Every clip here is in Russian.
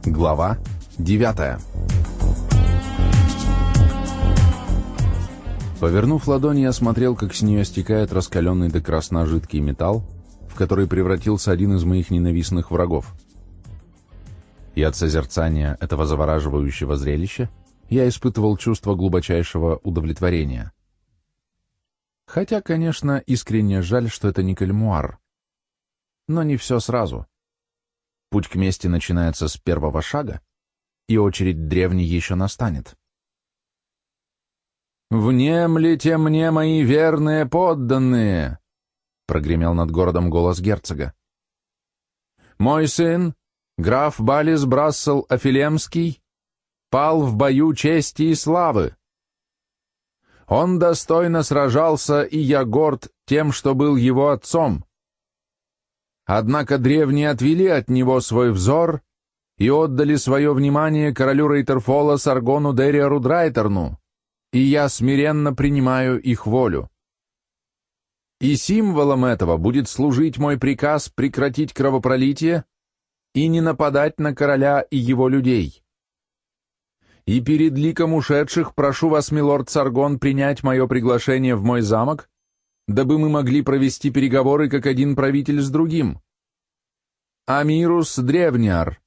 Глава 9. Повернув ладонь, я смотрел, как с нее стекает раскаленный до красна жидкий металл, в который превратился один из моих ненавистных врагов. И от созерцания этого завораживающего зрелища я испытывал чувство глубочайшего удовлетворения. Хотя, конечно, искренне жаль, что это не кальмуар. Но не все сразу. Путь к мести начинается с первого шага, и очередь древней еще настанет. «Внемлите мне, мои верные подданные!» — прогремел над городом голос герцога. «Мой сын, граф Балис Брассел Афилемский, пал в бою чести и славы. Он достойно сражался, и я горд тем, что был его отцом. Однако древние отвели от него свой взор и отдали свое внимание королю Рейтерфола Саргону Дериару Драйтерну, и я смиренно принимаю их волю. И символом этого будет служить мой приказ прекратить кровопролитие и не нападать на короля и его людей. И перед ликом ушедших прошу вас, милорд Саргон, принять мое приглашение в мой замок, дабы мы могли провести переговоры как один правитель с другим. Амирус Древниар».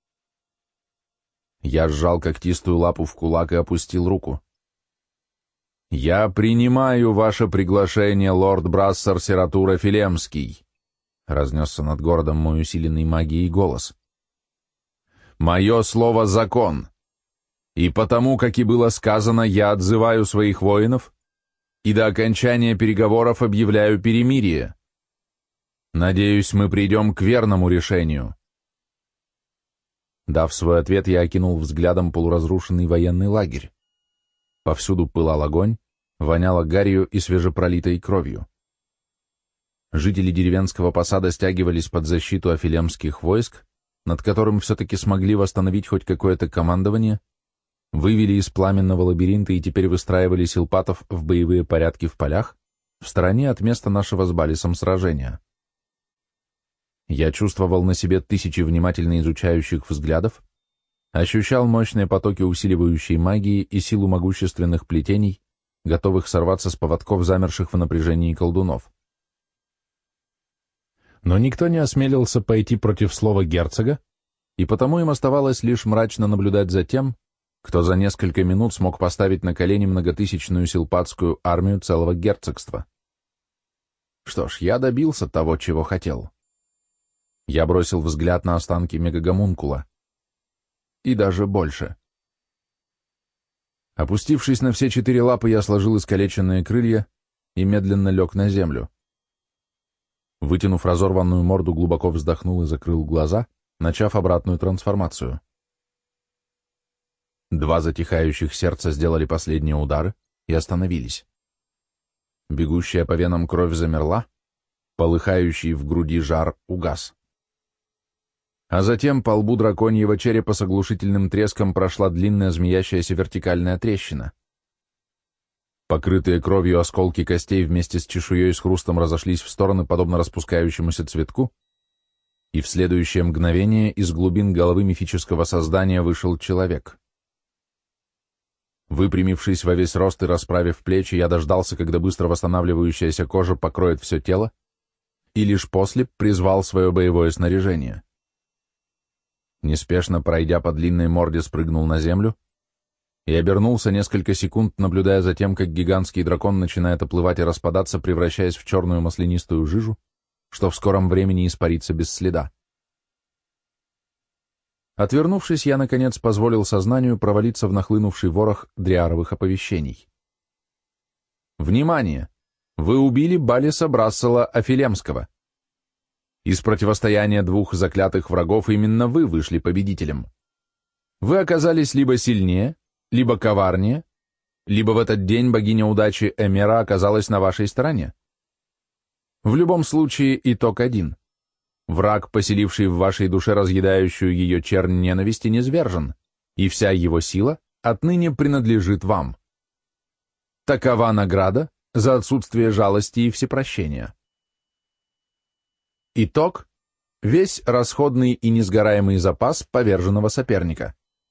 Я сжал когтистую лапу в кулак и опустил руку. «Я принимаю ваше приглашение, лорд Брассер Сератур Афилемский», — разнесся над городом мой усиленный магией голос. «Мое слово — закон, и потому, как и было сказано, я отзываю своих воинов и до окончания переговоров объявляю перемирие. Надеюсь, мы придем к верному решению». Дав свой ответ, я окинул взглядом полуразрушенный военный лагерь. Повсюду пылал огонь, воняло гарью и свежепролитой кровью. Жители деревенского посада стягивались под защиту афилемских войск, над которым все-таки смогли восстановить хоть какое-то командование, вывели из пламенного лабиринта и теперь выстраивали силпатов в боевые порядки в полях, в стороне от места нашего с Балисом сражения. Я чувствовал на себе тысячи внимательно изучающих взглядов, ощущал мощные потоки усиливающей магии и силу могущественных плетений, готовых сорваться с поводков замерших в напряжении колдунов. Но никто не осмелился пойти против слова герцога, и потому им оставалось лишь мрачно наблюдать за тем, кто за несколько минут смог поставить на колени многотысячную силпатскую армию целого герцогства. Что ж, я добился того, чего хотел. Я бросил взгляд на останки мегагомункула. И даже больше. Опустившись на все четыре лапы, я сложил искалеченные крылья и медленно лег на землю. Вытянув разорванную морду, глубоко вздохнул и закрыл глаза, начав обратную трансформацию. Два затихающих сердца сделали последние удары и остановились. Бегущая по венам кровь замерла, полыхающий в груди жар угас. А затем по лбу драконьего черепа с оглушительным треском прошла длинная змеящаяся вертикальная трещина. Покрытые кровью осколки костей вместе с чешуей с хрустом разошлись в стороны, подобно распускающемуся цветку, и в следующее мгновение из глубин головы мифического создания вышел человек. Выпрямившись во весь рост и расправив плечи, я дождался, когда быстро восстанавливающаяся кожа покроет все тело, и лишь после призвал свое боевое снаряжение. Неспешно пройдя по длинной морде, спрыгнул на землю и обернулся несколько секунд, наблюдая за тем, как гигантский дракон начинает оплывать и распадаться, превращаясь в черную маслянистую жижу, что в скором времени испарится без следа. Отвернувшись, я, наконец, позволил сознанию провалиться в нахлынувший ворох дриаровых оповещений. «Внимание! Вы убили Балиса Брассела Афилемского. Из противостояния двух заклятых врагов именно вы вышли победителем. Вы оказались либо сильнее, либо коварнее, либо в этот день богиня удачи Эмера оказалась на вашей стороне. В любом случае итог один. Враг, поселивший в вашей душе разъедающую ее чернь ненависти, низвержен, и вся его сила отныне принадлежит вам. Такова награда за отсутствие жалости и всепрощения. Итог — Весь расходный и несгораемый запас поверженного соперника.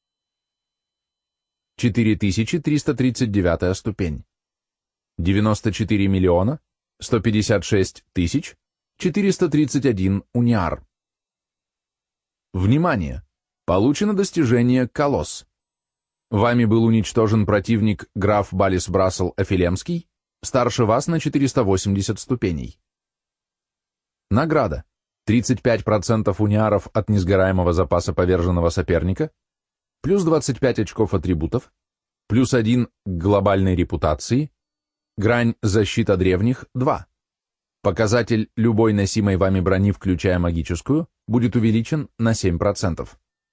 4339 ступень. 94 миллиона 156 тысяч 431 униар. Внимание! Получено достижение «Колосс». Вами был уничтожен противник граф Балис Брассел Афилемский, старше вас на 480 ступеней. Награда. 35% униаров от несгораемого запаса поверженного соперника, плюс 25 очков атрибутов, плюс 1 к глобальной репутации, грань защита древних 2. Показатель любой носимой вами брони, включая магическую, будет увеличен на 7%.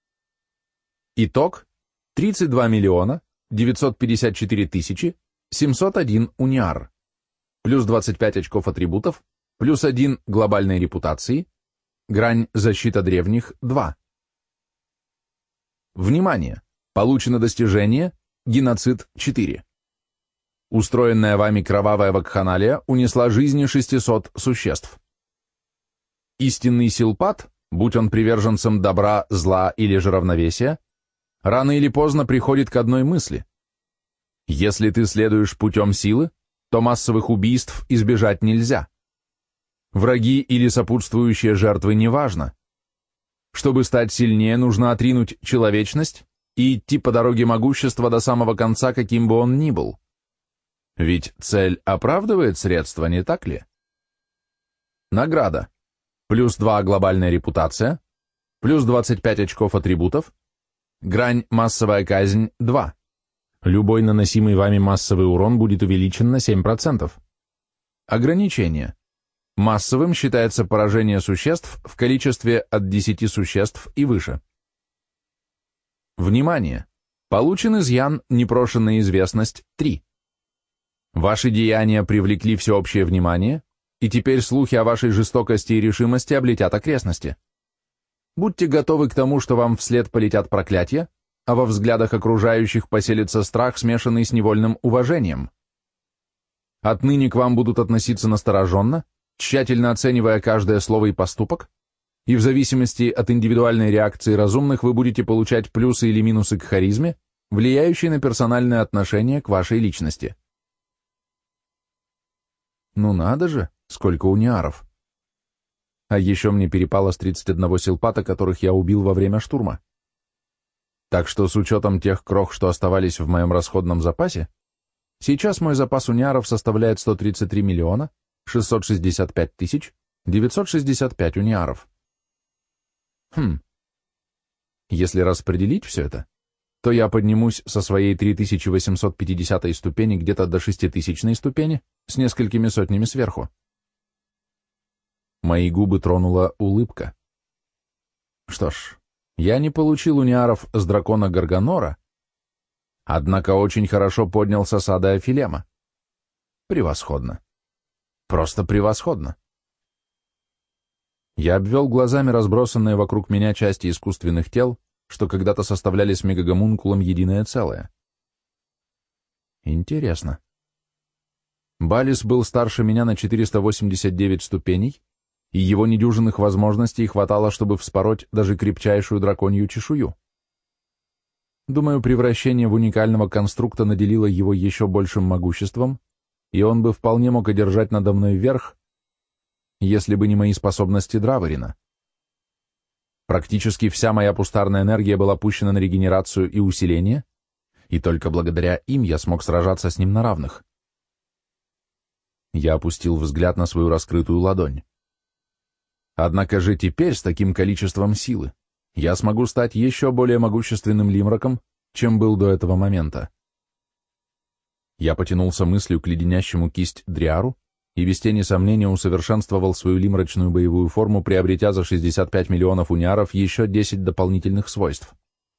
Итог 32 миллиона 954 тысячи 701 униар, плюс 25 очков атрибутов, плюс 1 глобальной репутации, грань защита древних 2. Внимание! Получено достижение геноцид 4. Устроенная вами кровавая вакханалия унесла жизни 600 существ. Истинный силпат, будь он приверженцем добра, зла или же равновесия, рано или поздно приходит к одной мысли. Если ты следуешь путем силы, то массовых убийств избежать нельзя. Враги или сопутствующие жертвы неважно. Чтобы стать сильнее, нужно отринуть человечность и идти по дороге могущества до самого конца, каким бы он ни был. Ведь цель оправдывает средства, не так ли? Награда. Плюс 2 глобальная репутация, плюс 25 очков атрибутов, грань массовая казнь 2. Любой наносимый вами массовый урон будет увеличен на 7%. Ограничение. Массовым считается поражение существ в количестве от 10 существ и выше. Внимание! Получен изъян непрошенная известность 3. Ваши деяния привлекли всеобщее внимание, и теперь слухи о вашей жестокости и решимости облетят окрестности. Будьте готовы к тому, что вам вслед полетят проклятия, а во взглядах окружающих поселится страх, смешанный с невольным уважением. Отныне к вам будут относиться настороженно, тщательно оценивая каждое слово и поступок, и в зависимости от индивидуальной реакции разумных вы будете получать плюсы или минусы к харизме, влияющие на персональное отношение к вашей личности. Ну надо же, сколько униаров. А еще мне перепало с 31 силпата, которых я убил во время штурма. Так что с учетом тех крох, что оставались в моем расходном запасе, сейчас мой запас униаров составляет 133 миллиона 665 тысяч 965 униаров. Если распределить все это, то я поднимусь со своей 3850 ступени где-то до 6000 ступени с несколькими сотнями сверху. Мои губы тронула улыбка. Что ж, я не получил униаров с дракона Гарганора, однако очень хорошо поднялся с ада Афилема. Превосходно. Просто превосходно. Я обвел глазами разбросанные вокруг меня части искусственных тел, что когда-то составляли с мегагомункулом единое целое. Интересно. Балис был старше меня на 489 ступеней, и его недюжинных возможностей хватало, чтобы вспороть даже крепчайшую драконью чешую. Думаю, превращение в уникального конструкта наделило его еще большим могуществом, и он бы вполне мог одержать надо мной верх, если бы не мои способности Драворина. Практически вся моя пустарная энергия была пущена на регенерацию и усиление, и только благодаря им я смог сражаться с ним на равных. Я опустил взгляд на свою раскрытую ладонь. Однако же теперь, с таким количеством силы, я смогу стать еще более могущественным лимраком, чем был до этого момента. Я потянулся мыслью к леденящему кисть Дриару и без тени сомнения усовершенствовал свою лимрачную боевую форму, приобретя за 65 миллионов униаров еще 10 дополнительных свойств.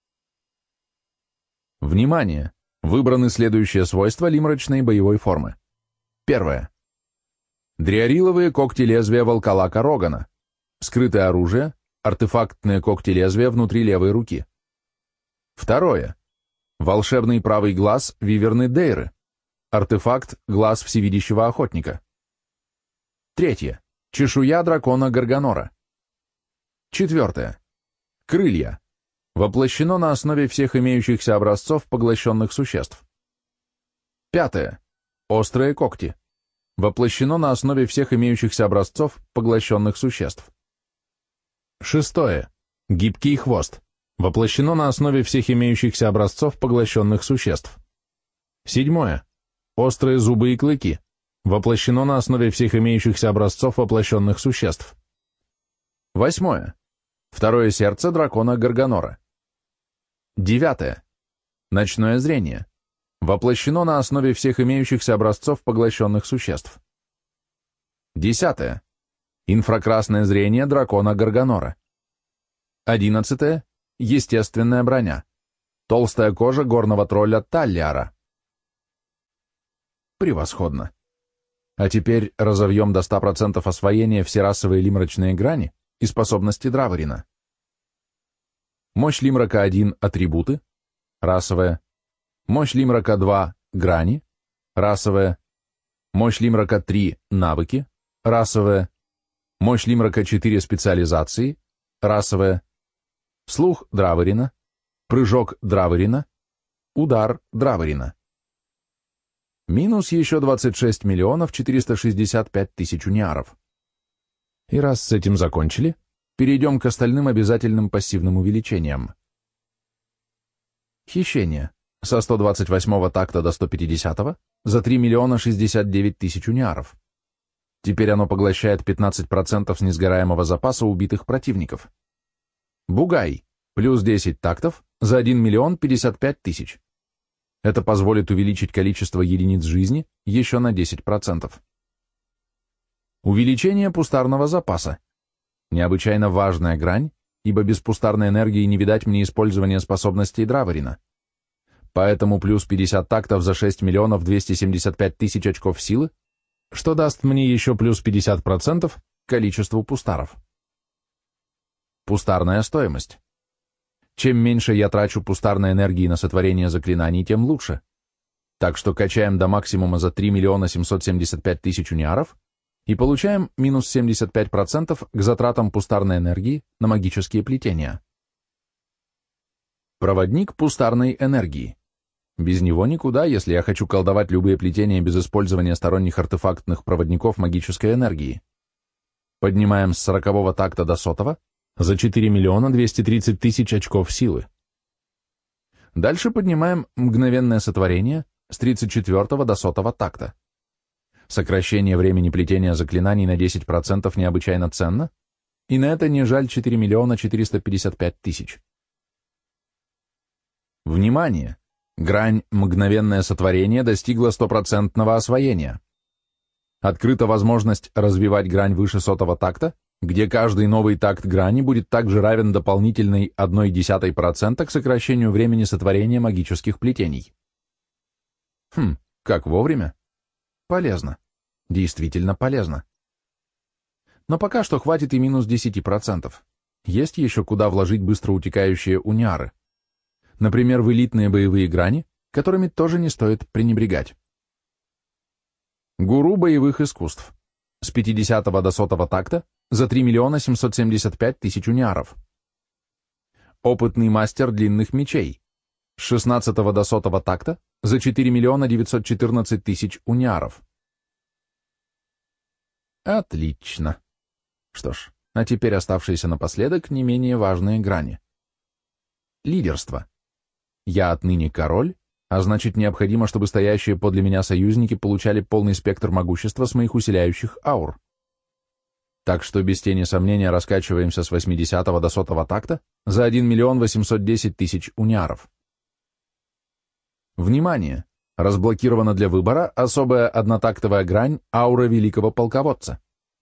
Внимание! Выбраны следующие свойства лимрачной боевой формы. Первое. Дриариловые когти лезвия волколака Рогана. Скрытое оружие, артефактные когти лезвия внутри левой руки. Второе. Волшебный правый глаз виверны Дейры. Артефакт глаз всевидящего охотника. Третье. Чешуя дракона Гарганора. Четвертое. Крылья. Воплощено на основе всех имеющихся образцов поглощенных существ. Пятое. Острые когти. Воплощено на основе всех имеющихся образцов поглощенных существ. Шестое. Гибкий хвост. Воплощено на основе всех имеющихся образцов поглощенных существ. Седьмое. Острые зубы и клыки. Воплощено на основе всех имеющихся образцов воплощенных существ. Восьмое. Второе сердце дракона Гарганора. Девятое. Ночное зрение. Воплощено на основе всех имеющихся образцов поглощенных существ. Десятое. Инфракрасное зрение дракона Гарганора. 11. Естественная броня. Толстая кожа горного тролля Таллиара. Превосходно. А теперь разовьем до 100% освоения все расовые лимрачные грани и способности Драворина. Мощь Лимрака 1 – атрибуты, расовая. Мощь Лимрака 2 – грани, расовая. Мощь Лимрака 3 – навыки, расовая. Мощь Лимрака 4 – специализации, расовая. Слух Драворина, прыжок Драворина, удар Драворина. Минус еще 26 миллионов 465 тысяч униаров. И раз с этим закончили, перейдем к остальным обязательным пассивным увеличениям. Хищение. Со 128 такта до 150 за 3 миллиона 69 тысяч униаров. Теперь оно поглощает 15% с несгораемого запаса убитых противников. Бугай. Плюс 10 тактов за 1 миллион 55 тысяч. Это позволит увеличить количество единиц жизни еще на 10%. Увеличение пустарного запаса. Необычайно важная грань, ибо без пустарной энергии не видать мне использования способностей Драворина. Поэтому плюс 50 тактов за 6 миллионов 275 тысяч очков силы, что даст мне еще плюс 50% к количеству пустаров. Пустарная стоимость. Чем меньше я трачу пустарной энергии на сотворение заклинаний, тем лучше. Так что качаем до максимума за 3 миллиона 775 тысяч униаров и получаем минус 75% к затратам пустарной энергии на магические плетения. Проводник пустарной энергии. Без него никуда, если я хочу колдовать любые плетения без использования сторонних артефактных проводников магической энергии. Поднимаем с 40-го такта до 100-го за 4 миллиона 230 тысяч очков силы. Дальше поднимаем мгновенное сотворение с 34 до 100 такта. Сокращение времени плетения заклинаний на 10% необычайно ценно, и на это не жаль 4 миллиона 455 тысяч. Внимание! Грань «Мгновенное сотворение» достигла 100% освоения. Открыта возможность развивать грань выше 100 такта, где каждый новый такт грани будет также равен дополнительной 0,1% к сокращению времени сотворения магических плетений. Как вовремя? Полезно. Действительно полезно. Но пока что хватит и минус 10%. Есть еще куда вложить быстро утекающие униары. Например, в элитные боевые грани, которыми тоже не стоит пренебрегать. Гуру боевых искусств. С 50 до 100 такта за 3 миллиона 775 тысяч униаров. Опытный мастер длинных мечей. С 16 до 100 такта за 4 миллиона 914 тысяч униаров. Отлично. Что ж, а теперь оставшиеся напоследок не менее важные грани. Лидерство. Я отныне король, а значит необходимо, чтобы стоящие подле меня союзники получали полный спектр могущества с моих усиляющих аур. Так что без тени сомнения раскачиваемся с 80 до 100 такта за 1 миллион 810 тысяч униаров. Внимание! Разблокирована для выбора особая однотактовая грань аура великого полководца.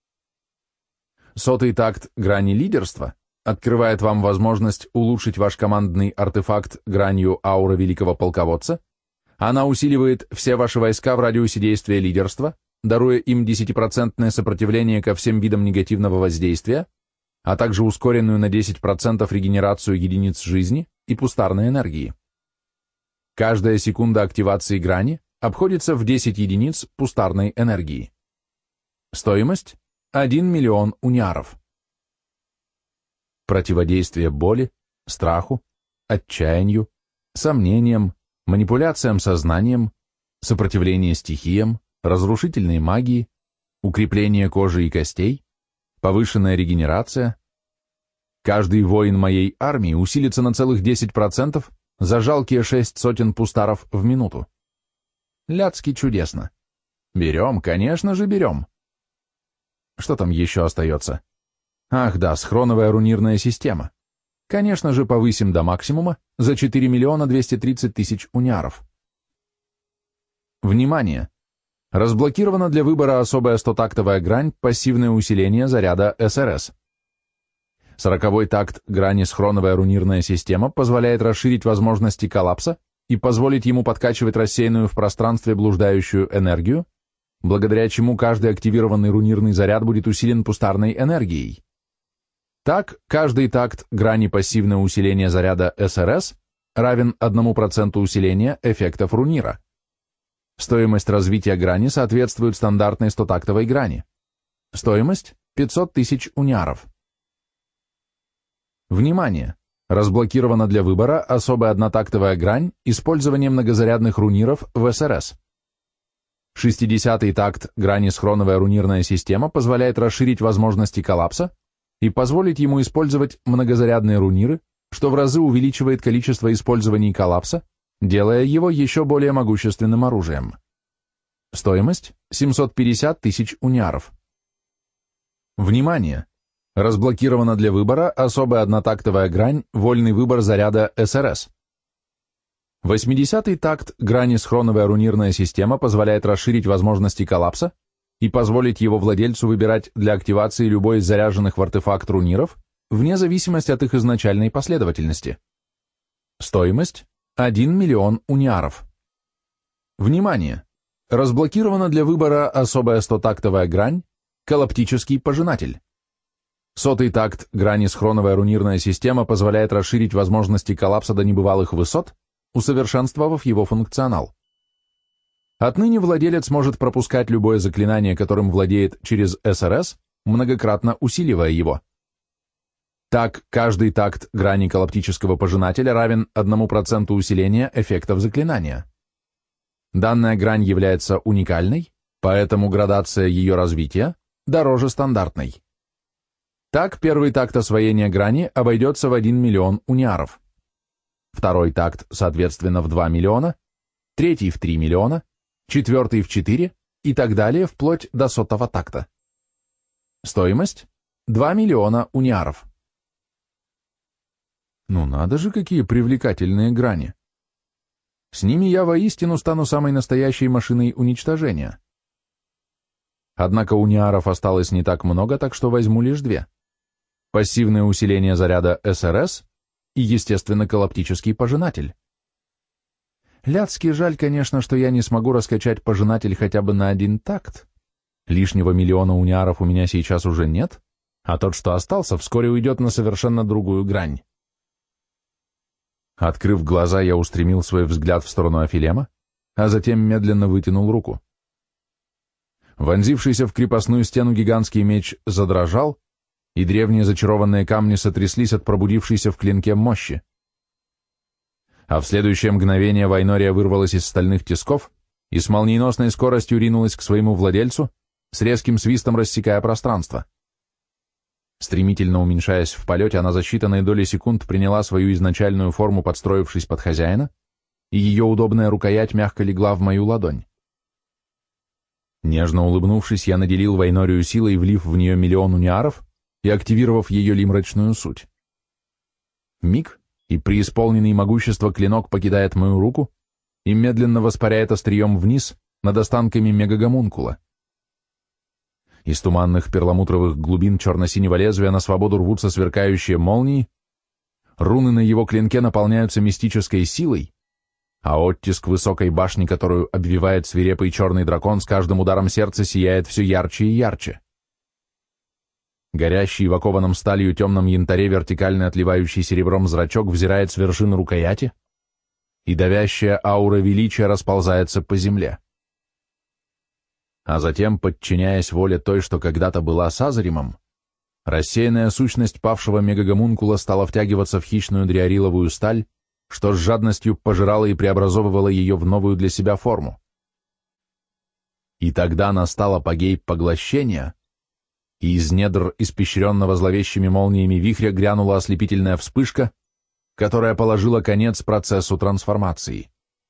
100-й такт грани лидерства открывает вам возможность улучшить ваш командный артефакт гранью аура великого полководца. Она усиливает все ваши войска в радиусе действия лидерства, даруя им 10% сопротивление ко всем видам негативного воздействия, а также ускоренную на 10% регенерацию единиц жизни и пустарной энергии. Каждая секунда активации грани обходится в 10 единиц пустарной энергии. Стоимость – 1 миллион униаров. противодействие боли, страху, отчаянию, сомнениям, манипуляциям сознанием, сопротивление стихиям, разрушительной магии, укрепление кожи и костей, повышенная регенерация. Каждый воин моей армии усилится на целых 10% за жалкие 6 сотен пустаров в минуту. Ляцки чудесно. Берем, конечно же, берем. Что там еще остается? Ах да, схроновая рунирная система. Конечно же, повысим до максимума за 4 миллиона 230 тысяч униаров. Внимание! Разблокирована для выбора особая 100-тактовая грань пассивное усиление заряда СРС. 40-й такт грани схроновая рунирная система позволяет расширить возможности коллапса и позволить ему подкачивать рассеянную в пространстве блуждающую энергию, благодаря чему каждый активированный рунирный заряд будет усилен пустарной энергией. Так, каждый такт грани пассивное усиление заряда СРС равен 1% усиления эффектов рунира. Стоимость развития грани соответствует стандартной 100-тактовой грани. Стоимость – 500 тысяч униаров. Внимание! Разблокирована для выбора особая однотактовая грань использования многозарядных руниров в СРС. 60-й такт грани схроновая рунирная система позволяет расширить возможности коллапса и позволить ему использовать многозарядные руниры, что в разы увеличивает количество использований коллапса, делая его еще более могущественным оружием. Стоимость – 750 тысяч униаров. Внимание! Разблокирована для выбора особая однотактовая грань «Вольный выбор заряда СРС». 80-й такт грани схроновая рунирная система позволяет расширить возможности коллапса и позволить его владельцу выбирать для активации любой из заряженных в артефакт руниров вне зависимости от их изначальной последовательности. Стоимость – 1 миллион униаров. Внимание! Разблокирована для выбора особая 100-тактовая грань «Коллаптический пожинатель». 100-й такт грани схроновая рунирная система позволяет расширить возможности коллапса до небывалых высот, усовершенствовав его функционал. Отныне владелец может пропускать любое заклинание, которым владеет через СРС, многократно усиливая его. Так, каждый такт грани коллаптического пожинателя равен 1% усиления эффектов заклинания. Данная грань является уникальной, поэтому градация ее развития дороже стандартной. Так, первый такт освоения грани обойдется в 1 миллион униаров. Второй такт, соответственно, в 2 миллиона, третий в 3 миллиона, четвертый в 4 и так далее, вплоть до 100-го такта. Стоимость – 2 миллиона униаров. Ну надо же, какие привлекательные грани. С ними я воистину стану самой настоящей машиной уничтожения. Однако униаров осталось не так много, так что возьму лишь 2. Пассивное усиление заряда СРС и, естественно, коллаптический пожинатель. Ляцки, жаль, конечно, что я не смогу раскачать пожинатель хотя бы на 1 такт. Лишнего миллиона униаров у меня сейчас уже нет, а тот, что остался, вскоре уйдет на совершенно другую грань. Открыв глаза, я устремил свой взгляд в сторону Афилема, а затем медленно вытянул руку. Вонзившийся в крепостную стену гигантский меч задрожал, и древние зачарованные камни сотряслись от пробудившейся в клинке мощи. А в следующее мгновение Вайнория вырвалась из стальных тисков и с молниеносной скоростью ринулась к своему владельцу, с резким свистом рассекая пространство. Стремительно уменьшаясь в полете, она за считанные доли секунд приняла свою изначальную форму, подстроившись под хозяина, и ее удобная рукоять мягко легла в мою ладонь. Нежно улыбнувшись, я наделил Вайнорию силой, влив в нее 1 миллион униаров и активировав ее лимрачную суть. Миг, и преисполненный могущества клинок покидает мою руку и медленно воспаряет острием вниз над останками мегагомункула. Из туманных перламутровых глубин черно-синего лезвия на свободу рвутся сверкающие молнии, руны на его клинке наполняются мистической силой, а оттиск высокой башни, которую обвивает свирепый черный дракон, с каждым ударом сердца сияет все ярче и ярче. Горящий в окованном сталью темном янтаре вертикально отливающий серебром зрачок взирает с вершины рукояти, и давящая аура величия расползается по земле. А затем, подчиняясь воле той, что когда-то была Сазаримом, рассеянная сущность павшего мегагомункула стала втягиваться в хищную дриариловую сталь, что с жадностью пожирала и преобразовывала ее в новую для себя форму. И тогда настал апогей поглощения, и из недр испещренного зловещими молниями вихря грянула ослепительная вспышка, которая положила конец процессу трансформации.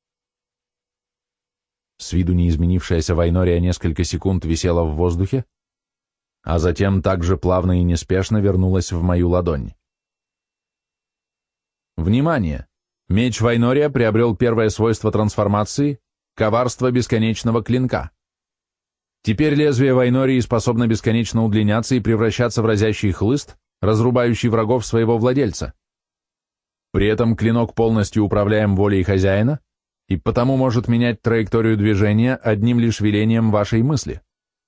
С виду не изменившаяся Вайнория несколько секунд висела в воздухе, а затем также плавно и неспешно вернулась в мою ладонь. Внимание! Меч Вайнория приобрел первое свойство трансформации — коварство бесконечного клинка. Теперь лезвие Вайнории способно бесконечно удлиняться и превращаться в разящий хлыст, разрубающий врагов своего владельца. При этом клинок полностью управляем волей хозяина и потому может менять траекторию движения одним лишь велением вашей мысли.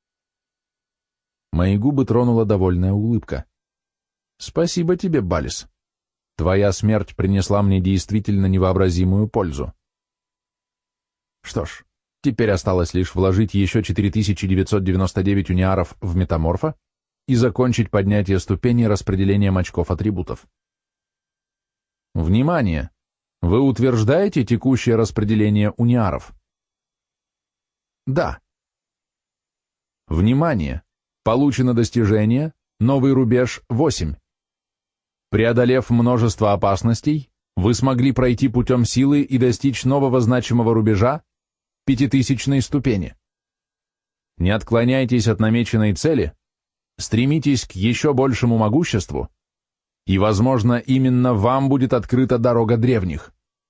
Мои губы тронула довольная улыбка. Спасибо тебе, Балис. Твоя смерть принесла мне действительно невообразимую пользу. Что ж, теперь осталось лишь вложить еще 4999 униаров в метаморфа и закончить поднятие ступени распределением очков атрибутов. Внимание! Вы утверждаете текущее распределение униаров? Да. Внимание! Получено достижение, новый рубеж 8. Преодолев множество опасностей, вы смогли пройти путем силы и достичь нового значимого рубежа 5000-й ступени. Не отклоняйтесь от намеченной цели, стремитесь к еще большему могуществу, и, возможно, именно вам будет открыта дорога древних.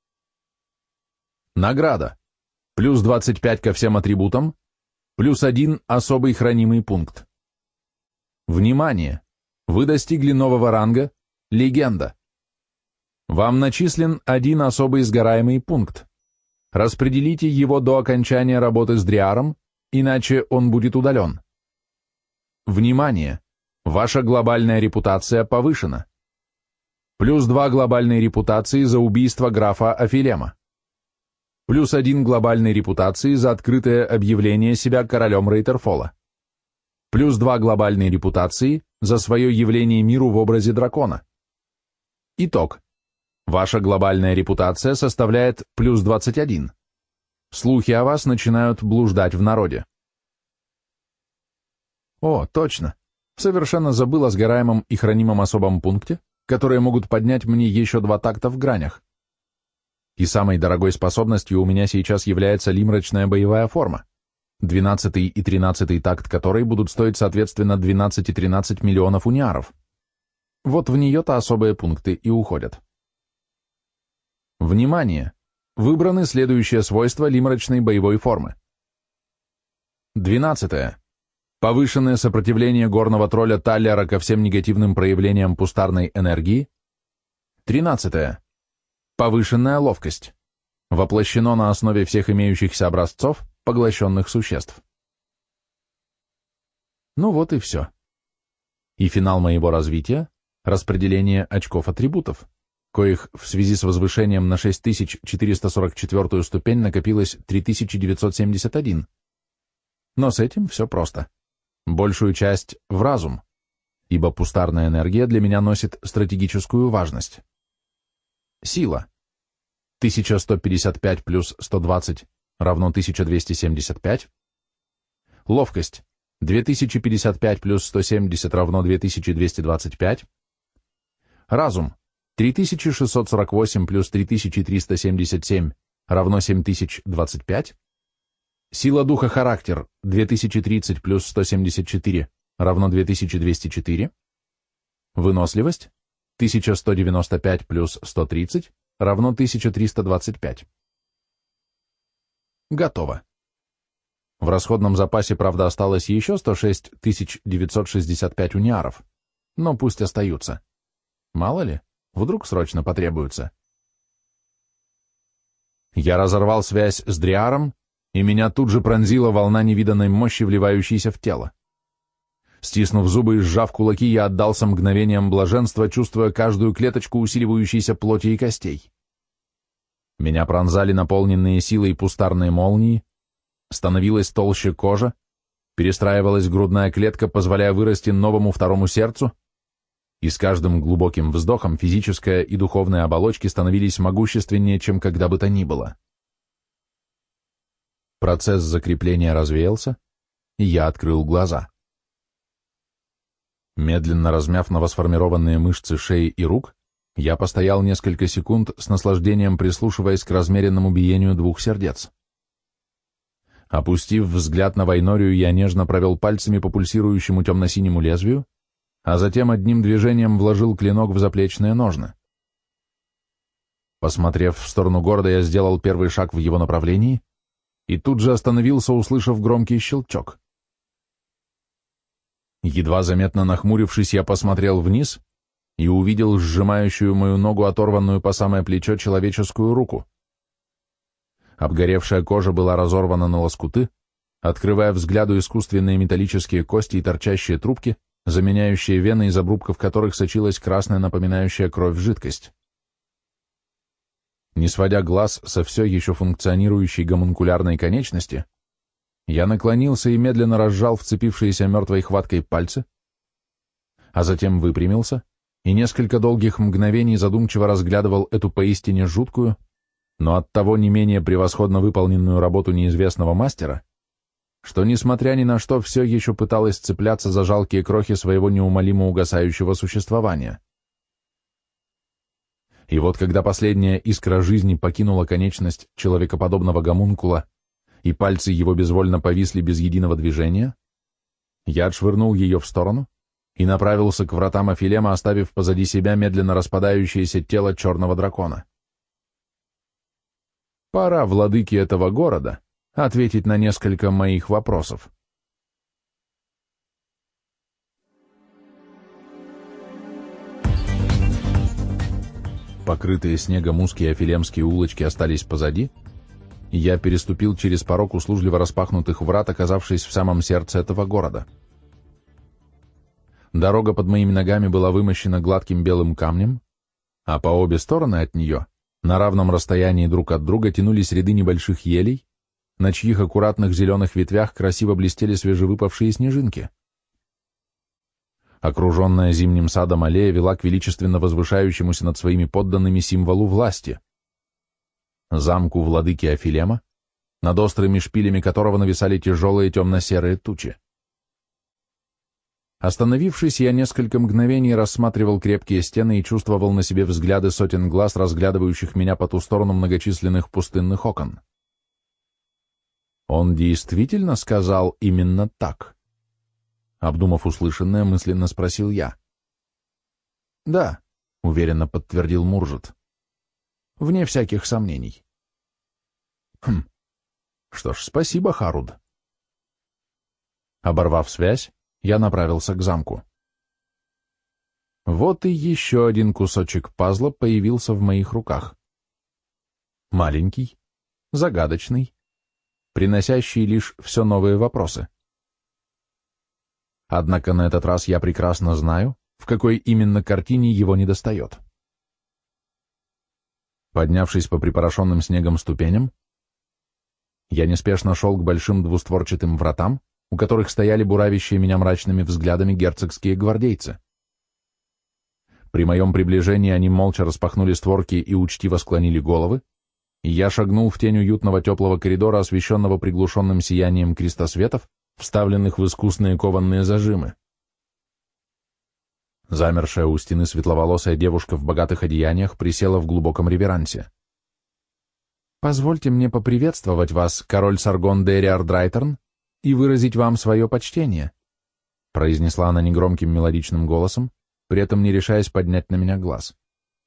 Награда. Плюс 25 ко всем атрибутам, плюс 1 особый хранимый пункт. Внимание! Вы достигли нового ранга «Легенда». Вам начислен 1 особый сгораемый пункт. Распределите его до окончания работы с Дриаром, иначе он будет удален. Внимание! Ваша глобальная репутация повышена. Плюс 2 глобальной репутации за убийство графа Афилема. Плюс 1 глобальной репутации за открытое объявление себя королем Рейтерфола. Плюс 2 глобальной репутации за свое явление миру в образе дракона. Итог. Ваша глобальная репутация составляет плюс 21. Слухи о вас начинают блуждать в народе. О, точно. Совершенно забыл о сгораемом и хранимом особом пункте, которые могут поднять мне еще 2 такта в гранях. И самой дорогой способностью у меня сейчас является лимрачная боевая форма, 12-й и 13-й такт которой будут стоить соответственно 12 и 13 миллионов униаров. Вот в нее-то особые пункты и уходят. Внимание! Выбраны следующие свойства лимрачной боевой формы. 12. Повышенное сопротивление горного тролля Таллера ко всем негативным проявлениям пустарной энергии. 13. Повышенная ловкость. Воплощено на основе всех имеющихся образцов, поглощенных существ. Ну вот и все. И финал моего развития – распределение очков атрибутов, коих в связи с возвышением на 6444 ступень накопилось 3971. Но с этим все просто. Большую часть в разум, ибо пустарная энергия для меня носит стратегическую важность. Сила. 1155 плюс 120 равно 1275. Ловкость. 2055 плюс 170 равно 2225. Разум. 3648 плюс 3377 равно 7025. Сила духа характер 2030 плюс 174 равно 2204. Выносливость 1195 плюс 130 равно 1325. Готово. В расходном запасе, правда, осталось еще 106 965 униаров, но пусть остаются. Мало ли, вдруг срочно потребуются. Я разорвал связь с Дриаром, и меня тут же пронзила волна невиданной мощи, вливающейся в тело. Стиснув зубы и сжав кулаки, я отдался мгновениям блаженства, чувствуя каждую клеточку усиливающейся плоти и костей. Меня пронзали наполненные силой пустарные молнии, становилась толще кожа, перестраивалась грудная клетка, позволяя вырасти новому второму сердцу, и с каждым глубоким вздохом физическая и духовная оболочки становились могущественнее, чем когда бы то ни было. Процесс закрепления развеялся, и я открыл глаза. Медленно размяв новосформированные мышцы шеи и рук, я постоял несколько секунд с наслаждением, прислушиваясь к размеренному биению двух сердец. Опустив взгляд на Вайнорию, я нежно провел пальцами по пульсирующему темно-синему лезвию, а затем одним движением вложил клинок в заплечные ножны. Посмотрев в сторону города, я сделал первый шаг в его направлении и тут же остановился, услышав громкий щелчок. Едва заметно нахмурившись, я посмотрел вниз и увидел сжимающую мою ногу, оторванную по самое плечо, человеческую руку. Обгоревшая кожа была разорвана на лоскуты, открывая взгляду искусственные металлические кости и торчащие трубки, заменяющие вены, из обрубков которых сочилась красная, напоминающая кровь, жидкость. Не сводя глаз со все еще функционирующей гомункулярной конечности, я наклонился и медленно разжал вцепившиеся мертвой хваткой пальцы, а затем выпрямился и несколько долгих мгновений задумчиво разглядывал эту поистине жуткую, но оттого не менее превосходно выполненную работу неизвестного мастера, что, несмотря ни на что, все еще пыталась цепляться за жалкие крохи своего неумолимо угасающего существования. И вот когда последняя искра жизни покинула конечность человекоподобного гомункула, и пальцы его безвольно повисли без единого движения, я отшвырнул ее в сторону и направился к вратам Афилема, оставив позади себя медленно распадающееся тело черного дракона. Пора владыке этого города ответить на несколько моих вопросов. Покрытые снегом узкие афилемские улочки остались позади, и я переступил через порог услужливо распахнутых врат, оказавшись в самом сердце этого города. Дорога под моими ногами была вымощена гладким белым камнем, а по обе стороны от нее, на равном расстоянии друг от друга, тянулись ряды небольших елей, на чьих аккуратных зеленых ветвях красиво блестели свежевыпавшие снежинки. Окруженная зимним садом аллея вела к величественно возвышающемуся над своими подданными символу власти — замку владыки Афилема, над острыми шпилями которого нависали тяжелые темно-серые тучи. Остановившись, я несколько мгновений рассматривал крепкие стены и чувствовал на себе взгляды сотен глаз, разглядывающих меня по ту сторону многочисленных пустынных окон. Он действительно сказал именно так? Обдумав услышанное, мысленно спросил я. «Да», — уверенно подтвердил Муржет. «Вне всяких сомнений». Что ж, спасибо, Харуд». Оборвав связь, я направился к замку. Вот и еще один кусочек пазла появился в моих руках. Маленький, загадочный, приносящий лишь все новые вопросы. Однако на этот раз я прекрасно знаю, в какой именно картине его недостает. Поднявшись по припорошенным снегом ступеням, я неспешно шел к большим двустворчатым вратам, у которых стояли буравящие меня мрачными взглядами герцогские гвардейцы. При моем приближении они молча распахнули створки и учтиво склонили головы, и я шагнул в тень уютного теплого коридора, освещенного приглушенным сиянием крестосветов, вставленных в искусные кованные зажимы. Замершая у стены светловолосая девушка в богатых одеяниях присела в глубоком реверансе. «Позвольте мне поприветствовать вас, король Саргон Дериар Драйтерн, и выразить вам свое почтение», произнесла она негромким мелодичным голосом, при этом не решаясь поднять на меня глаз.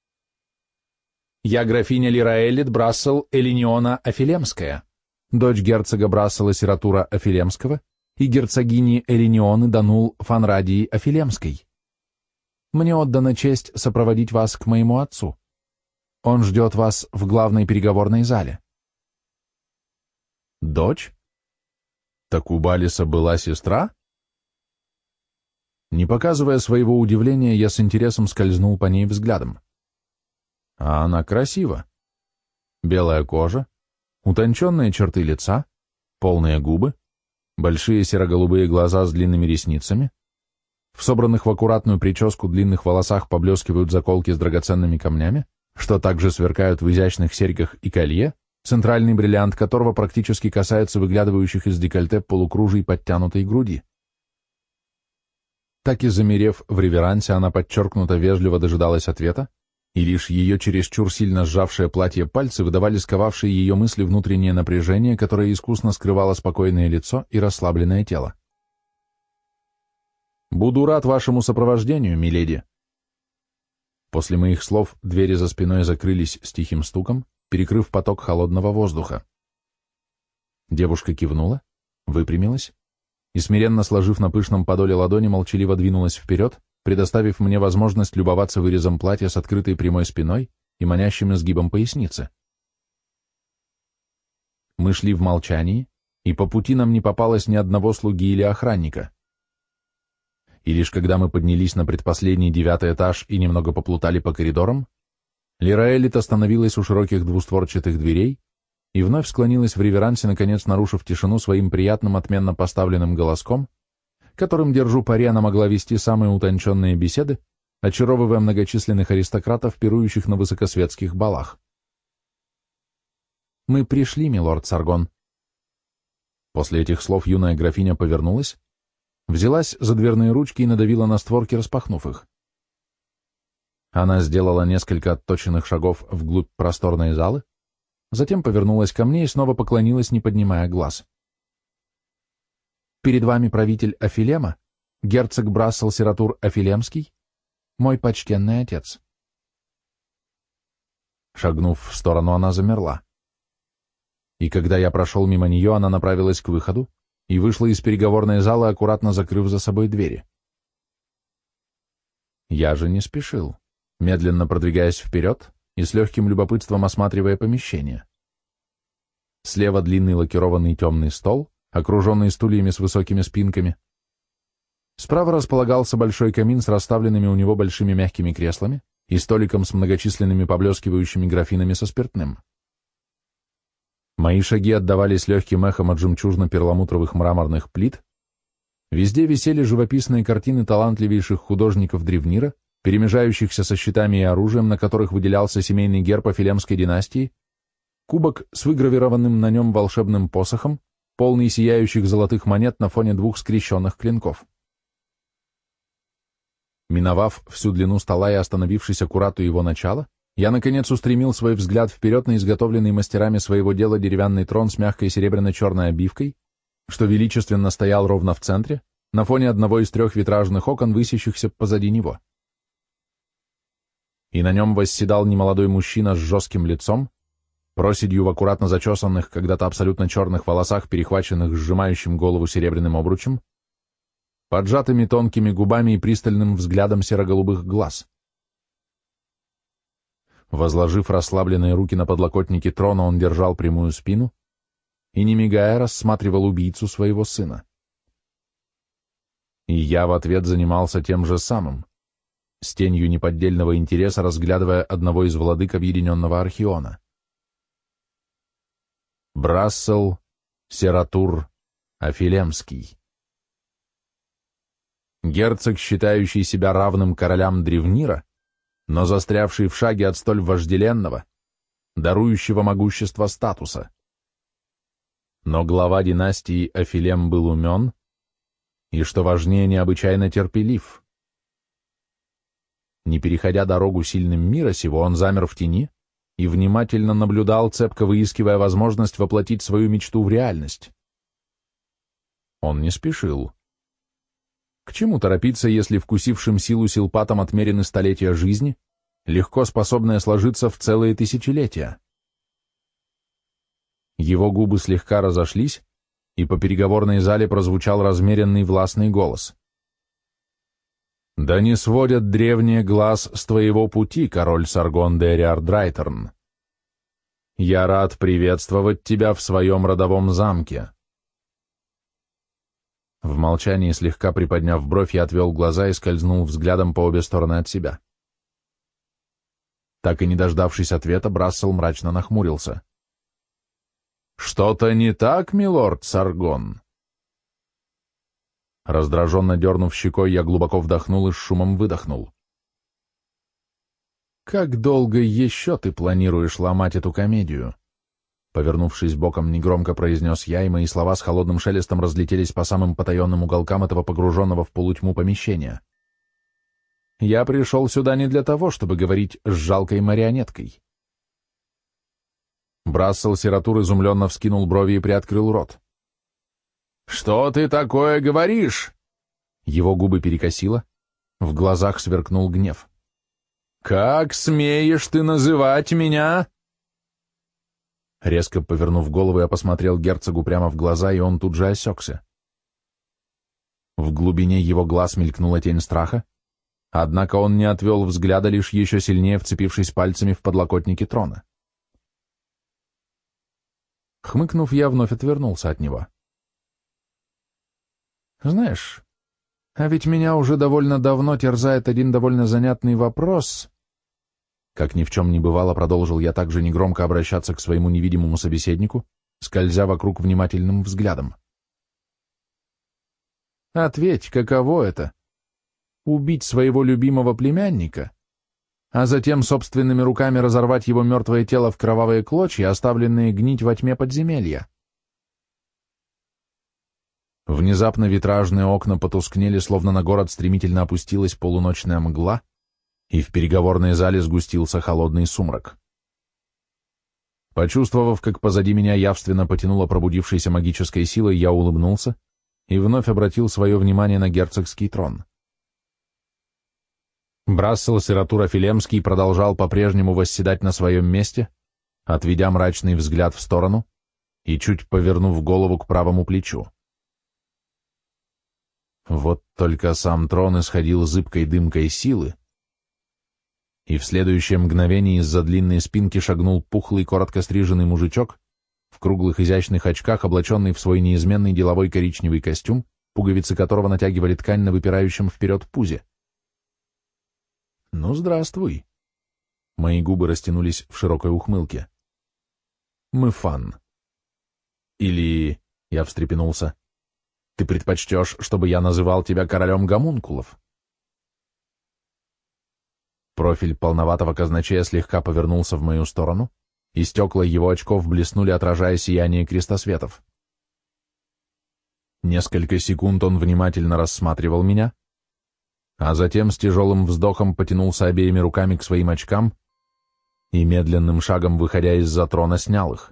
«Я графиня Лираэлит Брассел Элиниона Афилемская, дочь герцога Брассела Сиратура Афилемского и герцогини Элинионы Данул Фанрадии Афилемской. Мне отдана честь сопроводить вас к моему отцу. Он ждет вас в главной переговорной зале». «Дочь? Так у Балиса была сестра?» Не показывая своего удивления, я с интересом скользнул по ней взглядом. А она красива. Белая кожа, утонченные черты лица, полные губы, большие серо-голубые глаза с длинными ресницами. В собранных в аккуратную прическу длинных волосах поблескивают заколки с драгоценными камнями, что также сверкают в изящных серьгах и колье, центральный бриллиант которого практически касается выглядывающих из декольте полукружий подтянутой груди. Так и замерев в реверансе, она подчеркнуто вежливо дожидалась ответа, и лишь ее чересчур сильно сжавшее платье пальцы выдавали сковавшие ее мысли внутреннее напряжение, которое искусно скрывало спокойное лицо и расслабленное тело. «Буду рад вашему сопровождению, миледи». После моих слов двери за спиной закрылись с тихим стуком, перекрыв поток холодного воздуха. Девушка кивнула, выпрямилась и, смиренно сложив на пышном подоле ладони, молчаливо двинулась вперед, предоставив мне возможность любоваться вырезом платья с открытой прямой спиной и манящим изгибом поясницы. Мы шли в молчании, и по пути нам не попалось ни одного слуги или охранника. И лишь когда мы поднялись на предпоследний 9-й этаж и немного поплутали по коридорам, Лираэлит остановилась у широких двустворчатых дверей и вновь склонилась в реверансе, наконец нарушив тишину своим приятным отменно поставленным голоском, которым, держу пари, она могла вести самые утонченные беседы, очаровывая многочисленных аристократов, пирующих на высокосветских балах. «Мы пришли, милорд Саргон». После этих слов юная графиня повернулась, взялась за дверные ручки и надавила на створки, распахнув их. Она сделала несколько отточенных шагов вглубь просторной залы, затем повернулась ко мне и снова поклонилась, не поднимая глаз. «Перед вами правитель Афилема, герцог Брассел-Сиратур Афилемский, мой почтенный отец». Шагнув в сторону, она замерла. И когда я прошел мимо нее, она направилась к выходу и вышла из переговорной залы, аккуратно закрыв за собой двери. Я же не спешил, медленно продвигаясь вперед и с легким любопытством осматривая помещение. Слева длинный лакированный темный стол, окруженный стульями с высокими спинками. Справа располагался большой камин с расставленными у него большими мягкими креслами и столиком с многочисленными поблескивающими графинами со спиртным. Мои шаги отдавались легким эхом от жемчужно-перламутровых мраморных плит. Везде висели живописные картины талантливейших художников древнира, перемежающихся со щитами и оружием, на которых выделялся семейный герб Афилемской династии, кубок с выгравированным на нем волшебным посохом, полный сияющих золотых монет на фоне двух скрещенных клинков. Миновав всю длину стола и остановившись аккурат у его начала, я, наконец, устремил свой взгляд вперед на изготовленный мастерами своего дела деревянный трон с мягкой серебряно-черной обивкой, что величественно стоял ровно в центре, на фоне одного из 3 витражных окон, высящихся позади него. И на нем восседал немолодой мужчина с жестким лицом, проседью в аккуратно зачесанных, когда-то абсолютно черных волосах, перехваченных сжимающим голову серебряным обручем, поджатыми тонкими губами и пристальным взглядом серо-голубых глаз. Возложив расслабленные руки на подлокотники трона, он держал прямую спину и, не мигая, рассматривал убийцу своего сына. И я в ответ занимался тем же самым, с тенью неподдельного интереса разглядывая одного из владык Объединенного Архиона. Брассел, Сиратур, Афилемский. Герцог, считающий себя равным королям древнира, но застрявший в шаге от столь вожделенного, дарующего могущество статуса. Но глава династии Афилем был умен и, что важнее, необычайно терпелив. Не переходя дорогу сильным мира сего, он замер в тени и внимательно наблюдал, цепко выискивая возможность воплотить свою мечту в реальность. Он не спешил. К чему торопиться, если вкусившим силу силпатом отмерены столетия жизни, легко способные сложиться в целые тысячелетия? Его губы слегка разошлись, и по переговорной зале прозвучал размеренный властный голос. «Да не сводят древние глаз с твоего пути, король Саргон де Эриардрайтерн. Я рад приветствовать тебя в своем родовом замке». В молчании, слегка приподняв бровь, я отвел глаза и скользнул взглядом по обе стороны от себя. Так и не дождавшись ответа, Брассел мрачно нахмурился. «Что-то не так, милорд Саргон?» Раздраженно дернув щекой, я глубоко вдохнул и с шумом выдохнул. «Как долго еще ты планируешь ломать эту комедию?» Повернувшись боком, негромко произнес я, и мои слова с холодным шелестом разлетелись по самым потаенным уголкам этого погруженного в полутьму помещения. «Я пришел сюда не для того, чтобы говорить с жалкой марионеткой». Брассел Сиратур изумленно вскинул брови и приоткрыл рот. «Что ты такое говоришь?» Его губы перекосило, в глазах сверкнул гнев. «Как смеешь ты называть меня?» Резко повернув голову, я посмотрел герцогу прямо в глаза, и он тут же осекся. В глубине его глаз мелькнула тень страха, однако он не отвел взгляда, лишь еще сильнее вцепившись пальцами в подлокотники трона. Хмыкнув, я вновь отвернулся от него. «Знаешь, а ведь меня уже довольно давно терзает один довольно занятный вопрос». Как ни в чем не бывало, продолжил я также негромко обращаться к своему невидимому собеседнику, скользя вокруг внимательным взглядом. «Ответь, каково это? Убить своего любимого племянника, а затем собственными руками разорвать его мертвое тело в кровавые клочья, оставленные гнить во тьме подземелья?» Внезапно витражные окна потускнели, словно на город стремительно опустилась полуночная мгла, и в переговорной зале сгустился холодный сумрак. Почувствовав, как позади меня явственно потянуло пробудившейся магической силой, я улыбнулся и вновь обратил свое внимание на герцогский трон. Брассел Сиратур Афилемский продолжал по-прежнему восседать на своем месте, отведя мрачный взгляд в сторону и чуть повернув голову к правому плечу. Вот только сам трон исходил зыбкой дымкой силы, и в следующее мгновение из-за длинной спинки шагнул пухлый, коротко стриженный мужичок в круглых изящных очках, облаченный в свой неизменный деловой коричневый костюм, пуговицы которого натягивали ткань на выпирающем вперед пузе. «Ну, здравствуй!» Мои губы растянулись в широкой ухмылке. «Мыфан!» «Или...» — я встрепенулся. «Ты предпочтешь, чтобы я называл тебя королем гомункулов?» Профиль полноватого казначея слегка повернулся в мою сторону, и стекла его очков блеснули, отражая сияние крестосветов. Несколько секунд он внимательно рассматривал меня, а затем с тяжелым вздохом потянулся обеими руками к своим очкам и медленным шагом, выходя из-за трона, снял их.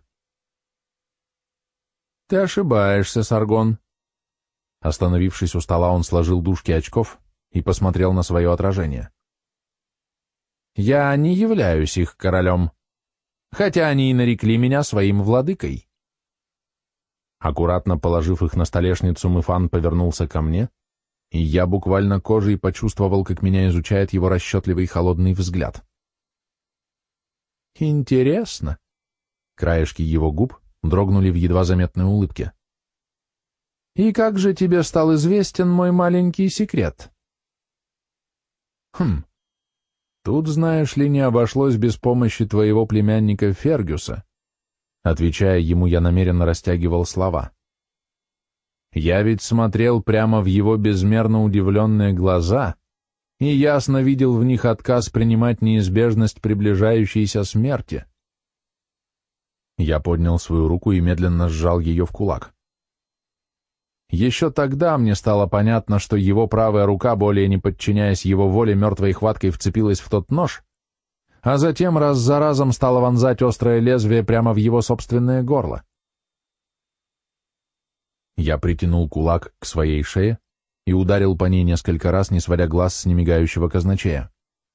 «Ты ошибаешься, Саргон». Остановившись у стола, он сложил дужки очков и посмотрел на свое отражение. «Я не являюсь их королем, хотя они и нарекли меня своим владыкой». Аккуратно положив их на столешницу, Мыфан повернулся ко мне, и я буквально кожей почувствовал, как меня изучает его расчетливый холодный взгляд. «Интересно». Краешки его губ дрогнули в едва заметной улыбке. «И как же тебе стал известен мой маленький секрет?» «Хм, тут, знаешь ли, не обошлось без помощи твоего племянника Фергюса». Отвечая ему, я намеренно растягивал слова. «Я ведь смотрел прямо в его безмерно удивленные глаза и ясно видел в них отказ принимать неизбежность приближающейся смерти». Я поднял свою руку и медленно сжал ее в кулак. Еще тогда мне стало понятно, что его правая рука, более не подчиняясь его воле, мертвой хваткой вцепилась в тот нож, а затем раз за разом стала вонзать острое лезвие прямо в его собственное горло. Я притянул кулак к своей шее и ударил по ней несколько раз, не сводя глаз с немигающего казначея.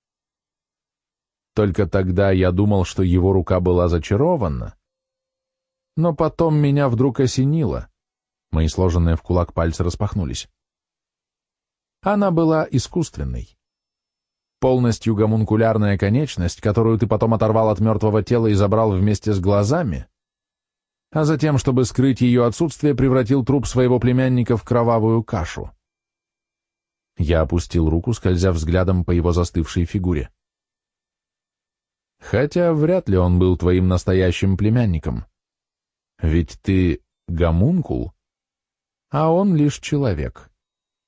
Только тогда я думал, что его рука была зачарована, но потом меня вдруг осенило. Мои сложенные в кулак пальцы распахнулись. Она была искусственной. Полностью гомункулярная конечность, которую ты потом оторвал от мертвого тела и забрал вместе с глазами, а затем, чтобы скрыть ее отсутствие, превратил труп своего племянника в кровавую кашу. Я опустил руку, скользя взглядом по его застывшей фигуре. Хотя вряд ли он был твоим настоящим племянником. Ведь ты гомункул, а он лишь человек.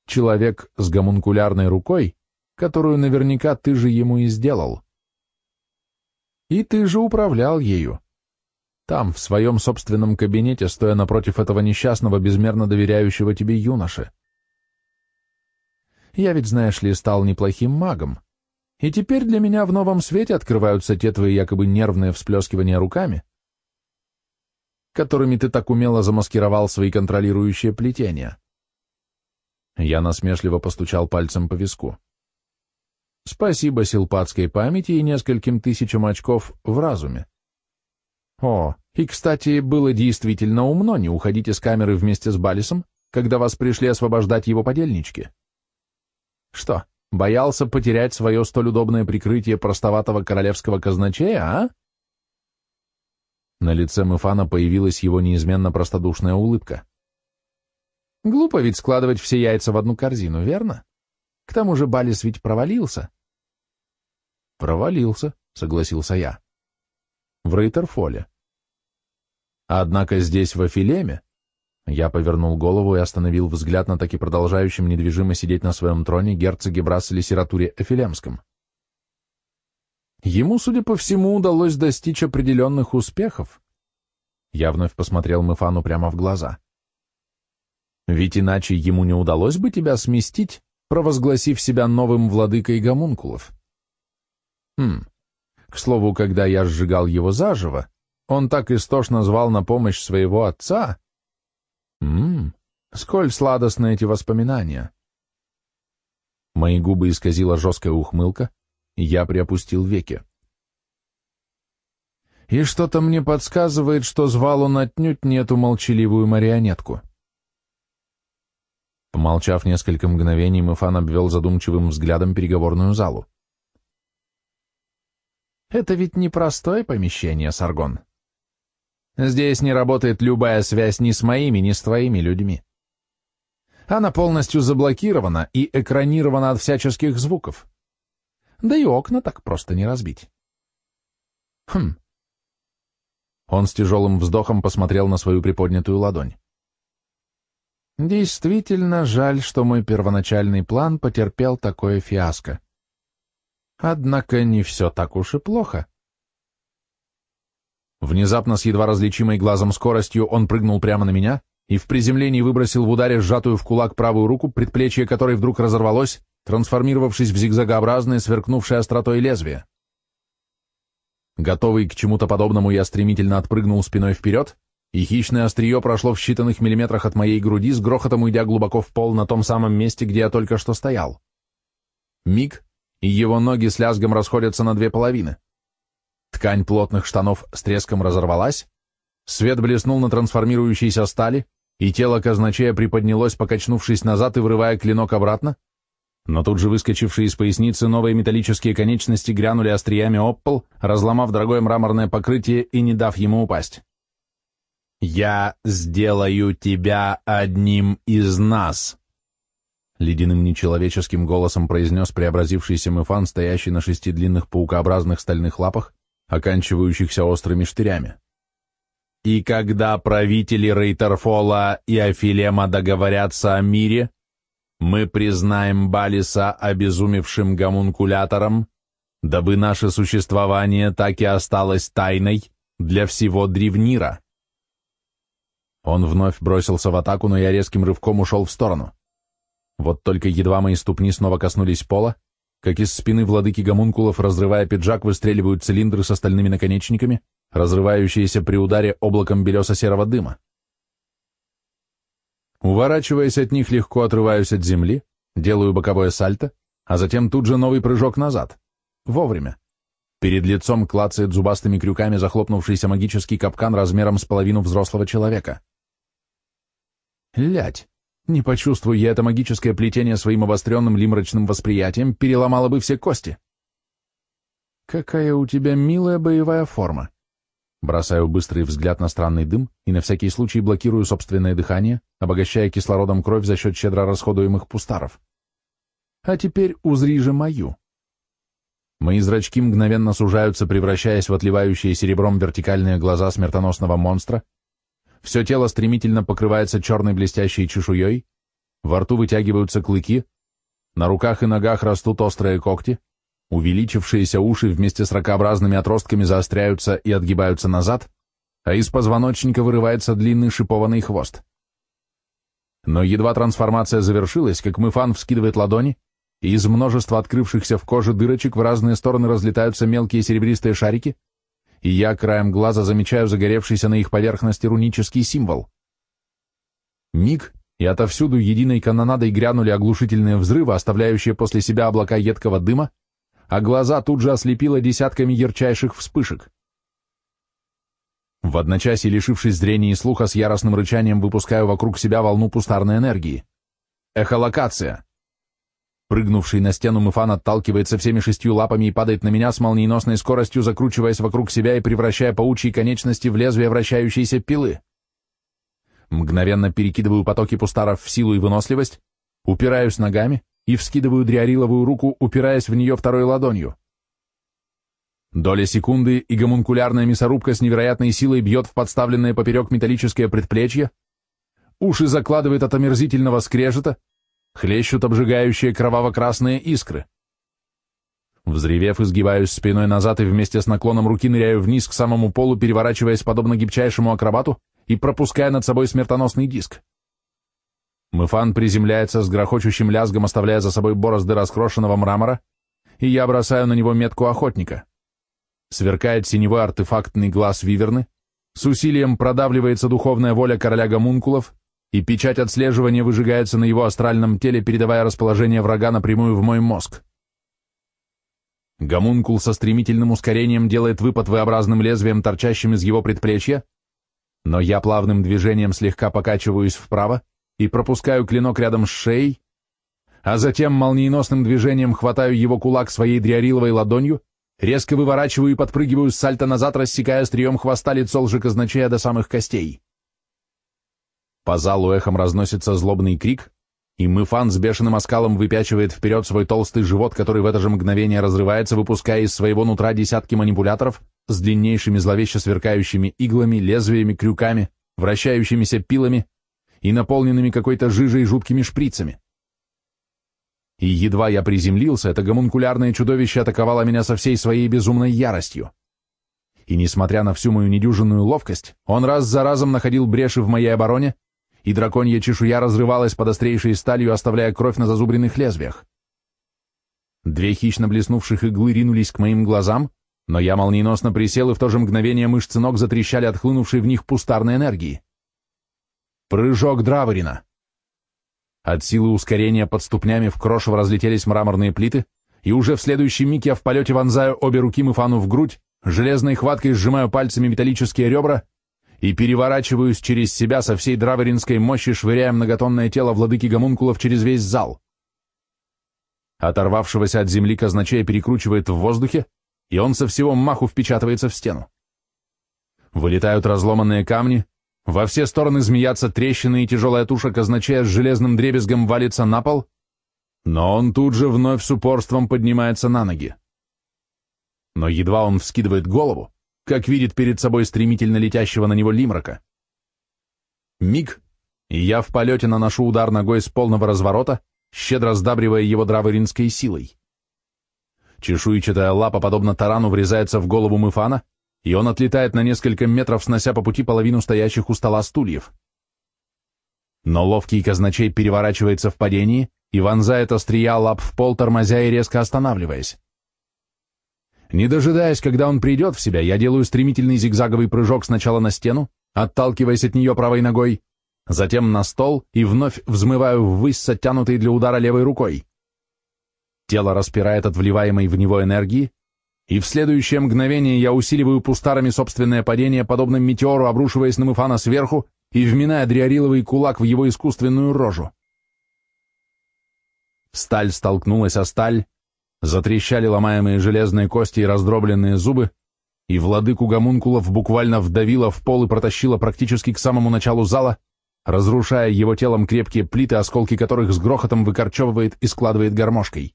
человек с гомункулярной рукой, которую наверняка ты же ему и сделал. И ты же управлял ею. Там, в своем собственном кабинете, стоя напротив этого несчастного, безмерно доверяющего тебе юноши. Я ведь, знаешь ли, стал неплохим магом, и теперь для меня в новом свете открываются те твои якобы нервные всплескивания руками, которыми ты так умело замаскировал свои контролирующие плетения. Я насмешливо постучал пальцем по виску. Спасибо силпатской памяти и нескольким тысячам очков в разуме. О, и, кстати, было действительно умно не уходить из камеры вместе с Балисом, когда вас пришли освобождать его подельнички. Что, боялся потерять свое столь удобное прикрытие простоватого королевского казначея, а? На лице Мефана появилась его неизменно простодушная улыбка. Глупо ведь складывать все яйца в одну корзину, верно? К тому же Балис ведь провалился. Провалился, согласился я. В Рейтерфоле. Однако здесь, в Афилеме, я повернул голову и остановил взгляд на таки продолжающем недвижимо сидеть на своем троне герцоге Брасселе Сиратуре Афилемском. Ему, судя по всему, удалось достичь определенных успехов. Я вновь посмотрел Мефану прямо в глаза. Ведь иначе ему не удалось бы тебя сместить, провозгласив себя новым владыкой гомункулов. К слову, когда я сжигал его заживо, он так истошно звал на помощь своего отца. Сколь сладостны эти воспоминания. Мои губы исказила жесткая ухмылка, и я приопустил веки. И что-то мне подсказывает, что звал он отнюдь не эту молчаливую марионетку. Помолчав несколько мгновений, Мефан обвел задумчивым взглядом переговорную залу. Это ведь непростое помещение, Саргон. Здесь не работает любая связь ни с моими, ни с твоими людьми. Она полностью заблокирована и экранирована от всяческих звуков. Да и окна так просто не разбить. Он с тяжелым вздохом посмотрел на свою приподнятую ладонь. Действительно жаль, что мой первоначальный план потерпел такое фиаско. Однако не все так уж и плохо. Внезапно с едва различимой глазом скоростью он прыгнул прямо на меня и в приземлении выбросил в ударе сжатую в кулак правую руку, предплечье которой вдруг разорвалось, трансформировавшись в зигзагообразное, сверкнувшее остротой лезвие. Готовый к чему-то подобному, я стремительно отпрыгнул спиной вперед, и хищное острие прошло в считанных миллиметрах от моей груди, с грохотом уйдя глубоко в пол на том самом месте, где я только что стоял. Миг, и его ноги с лязгом расходятся на две половины. Ткань плотных штанов с треском разорвалась, свет блеснул на трансформирующейся стали, и тело казначея приподнялось, покачнувшись назад и вырывая клинок обратно, но тут же выскочившие из поясницы новые металлические конечности грянули остриями об пол, разломав дорогое мраморное покрытие и не дав ему упасть. «Я сделаю тебя одним из нас!» Ледяным нечеловеческим голосом произнес преобразившийся Мефан, стоящий на 6 длинных паукообразных стальных лапах, оканчивающихся острыми штырями. «И когда правители Рейтерфола и Афилема договорятся о мире, мы признаем Балиса обезумевшим гомункулятором, дабы наше существование так и осталось тайной для всего Древнира». Он вновь бросился в атаку, но я резким рывком ушел в сторону. Вот только едва мои ступни снова коснулись пола, как из спины владыки гомункулов, разрывая пиджак, выстреливают цилиндры с остальными наконечниками, разрывающиеся при ударе облаком белесо-серого дыма. Уворачиваясь от них, легко отрываюсь от земли, делаю боковое сальто, а затем тут же новый прыжок назад. Вовремя. Перед лицом клацает зубастыми крюками захлопнувшийся магический капкан размером с половину взрослого человека. Лядь! Не почувствуй я это магическое плетение своим обостренным лимрачным восприятием, переломало бы все кости. Какая у тебя милая боевая форма. Бросаю быстрый взгляд на странный дым и на всякий случай блокирую собственное дыхание, обогащая кислородом кровь за счет щедро расходуемых пустаров. А теперь узри же мою. Мои зрачки мгновенно сужаются, превращаясь в отливающие серебром вертикальные глаза смертоносного монстра. Все тело стремительно покрывается черной блестящей чешуей, во рту вытягиваются клыки, на руках и ногах растут острые когти, увеличившиеся уши вместе с ракообразными отростками заостряются и отгибаются назад, а из позвоночника вырывается длинный шипованный хвост. Но едва трансформация завершилась, как Мыфан вскидывает ладони, и из множества открывшихся в коже дырочек в разные стороны разлетаются мелкие серебристые шарики, и я краем глаза замечаю загоревшийся на их поверхности рунический символ. Миг, и отовсюду единой канонадой грянули оглушительные взрывы, оставляющие после себя облака едкого дыма, а глаза тут же ослепило десятками ярчайших вспышек. В одночасье, лишившись зрения и слуха, с яростным рычанием выпускаю вокруг себя волну пустарной энергии. Эхолокация. Прыгнувший на стену Мыфан отталкивается всеми 6 лапами и падает на меня с молниеносной скоростью, закручиваясь вокруг себя и превращая паучьи конечности в лезвие вращающейся пилы. Мгновенно перекидываю потоки пустаров в силу и выносливость, упираюсь ногами и вскидываю дриариловую руку, упираясь в нее второй ладонью. Доля секунды, и гомункулярная мясорубка с невероятной силой бьет в подставленное поперек металлическое предплечье, уши закладывает от омерзительного скрежета, хлещут обжигающие кроваво-красные искры. Взревев, изгибаюсь спиной назад и вместе с наклоном руки ныряю вниз к самому полу, переворачиваясь подобно гибчайшему акробату и пропуская над собой смертоносный диск. Мыфан приземляется с грохочущим лязгом, оставляя за собой борозды раскрошенного мрамора, и я бросаю на него метку охотника. Сверкает синевой артефактный глаз виверны, с усилием продавливается духовная воля короля гомункулов, и печать отслеживания выжигается на его астральном теле, передавая расположение врага напрямую в мой мозг. Гомункул со стремительным ускорением делает выпад V-образным лезвием, торчащим из его предплечья, но я плавным движением слегка покачиваюсь вправо и пропускаю клинок рядом с шеей, а затем молниеносным движением хватаю его кулак своей дриариловой ладонью, резко выворачиваю и подпрыгиваю с сальто назад, рассекая острием хвоста лицо лжеказначея до самых костей. По залу эхом разносится злобный крик, и Мыфан с бешеным оскалом выпячивает вперед свой толстый живот, который в это же мгновение разрывается, выпуская из своего нутра десятки манипуляторов с длиннейшими зловеще сверкающими иглами, лезвиями, крюками, вращающимися пилами и наполненными какой-то жижей и жуткими шприцами. И едва я приземлился, это гомункулярное чудовище атаковало меня со всей своей безумной яростью. И несмотря на всю мою недюжинную ловкость, он раз за разом находил бреши в моей обороне, и драконья чешуя разрывалась под острейшей сталью, оставляя кровь на зазубренных лезвиях. 2 хищно блеснувших иглы ринулись к моим глазам, но я молниеносно присел, и в то же мгновение мышцы ног затрещали от хлынувшей в них пустарной энергии. Прыжок Драворина. От силы ускорения под ступнями в крошево разлетелись мраморные плиты, и уже в следующий миг я в полете вонзаю обе руки Мыфану в грудь, железной хваткой сжимаю пальцами металлические ребра и переворачиваюсь через себя со всей драворинской мощи, швыряя многотонное тело владыки гомункулов через весь зал. Оторвавшегося от земли казначея перекручивает в воздухе, и он со всего маху впечатывается в стену. Вылетают разломанные камни, во все стороны змеятся трещины, и тяжелая туша казначея с железным дребезгом валится на пол, но он тут же вновь с упорством поднимается на ноги. Но едва он вскидывает голову, как видит перед собой стремительно летящего на него лимрака. Миг, и я в полете наношу удар ногой с полного разворота, щедро сдабривая его драворинской силой. Чешуйчатая лапа, подобно тарану, врезается в голову Мыфана, и он отлетает на несколько метров, снося по пути половину стоящих у стола стульев. Но ловкий казначей переворачивается в падении и вонзает острия лап в пол, тормозя и резко останавливаясь. Не дожидаясь, когда он придет в себя, я делаю стремительный зигзаговый прыжок сначала на стену, отталкиваясь от нее правой ногой, затем на стол и вновь взмываю ввысь с оттянутой для удара левой рукой. Тело распирает от вливаемой в него энергии, и в следующее мгновение я усиливаю пустарами собственное падение, подобно метеору, обрушиваясь на Мыфана сверху и вминая дриариловый кулак в его искусственную рожу. Сталь столкнулась о сталь, затрещали ломаемые железные кости и раздробленные зубы, и владыку гомункулов буквально вдавило в пол и протащило практически к самому началу зала, разрушая его телом крепкие плиты, осколки которых с грохотом выкорчевывает и складывает гармошкой.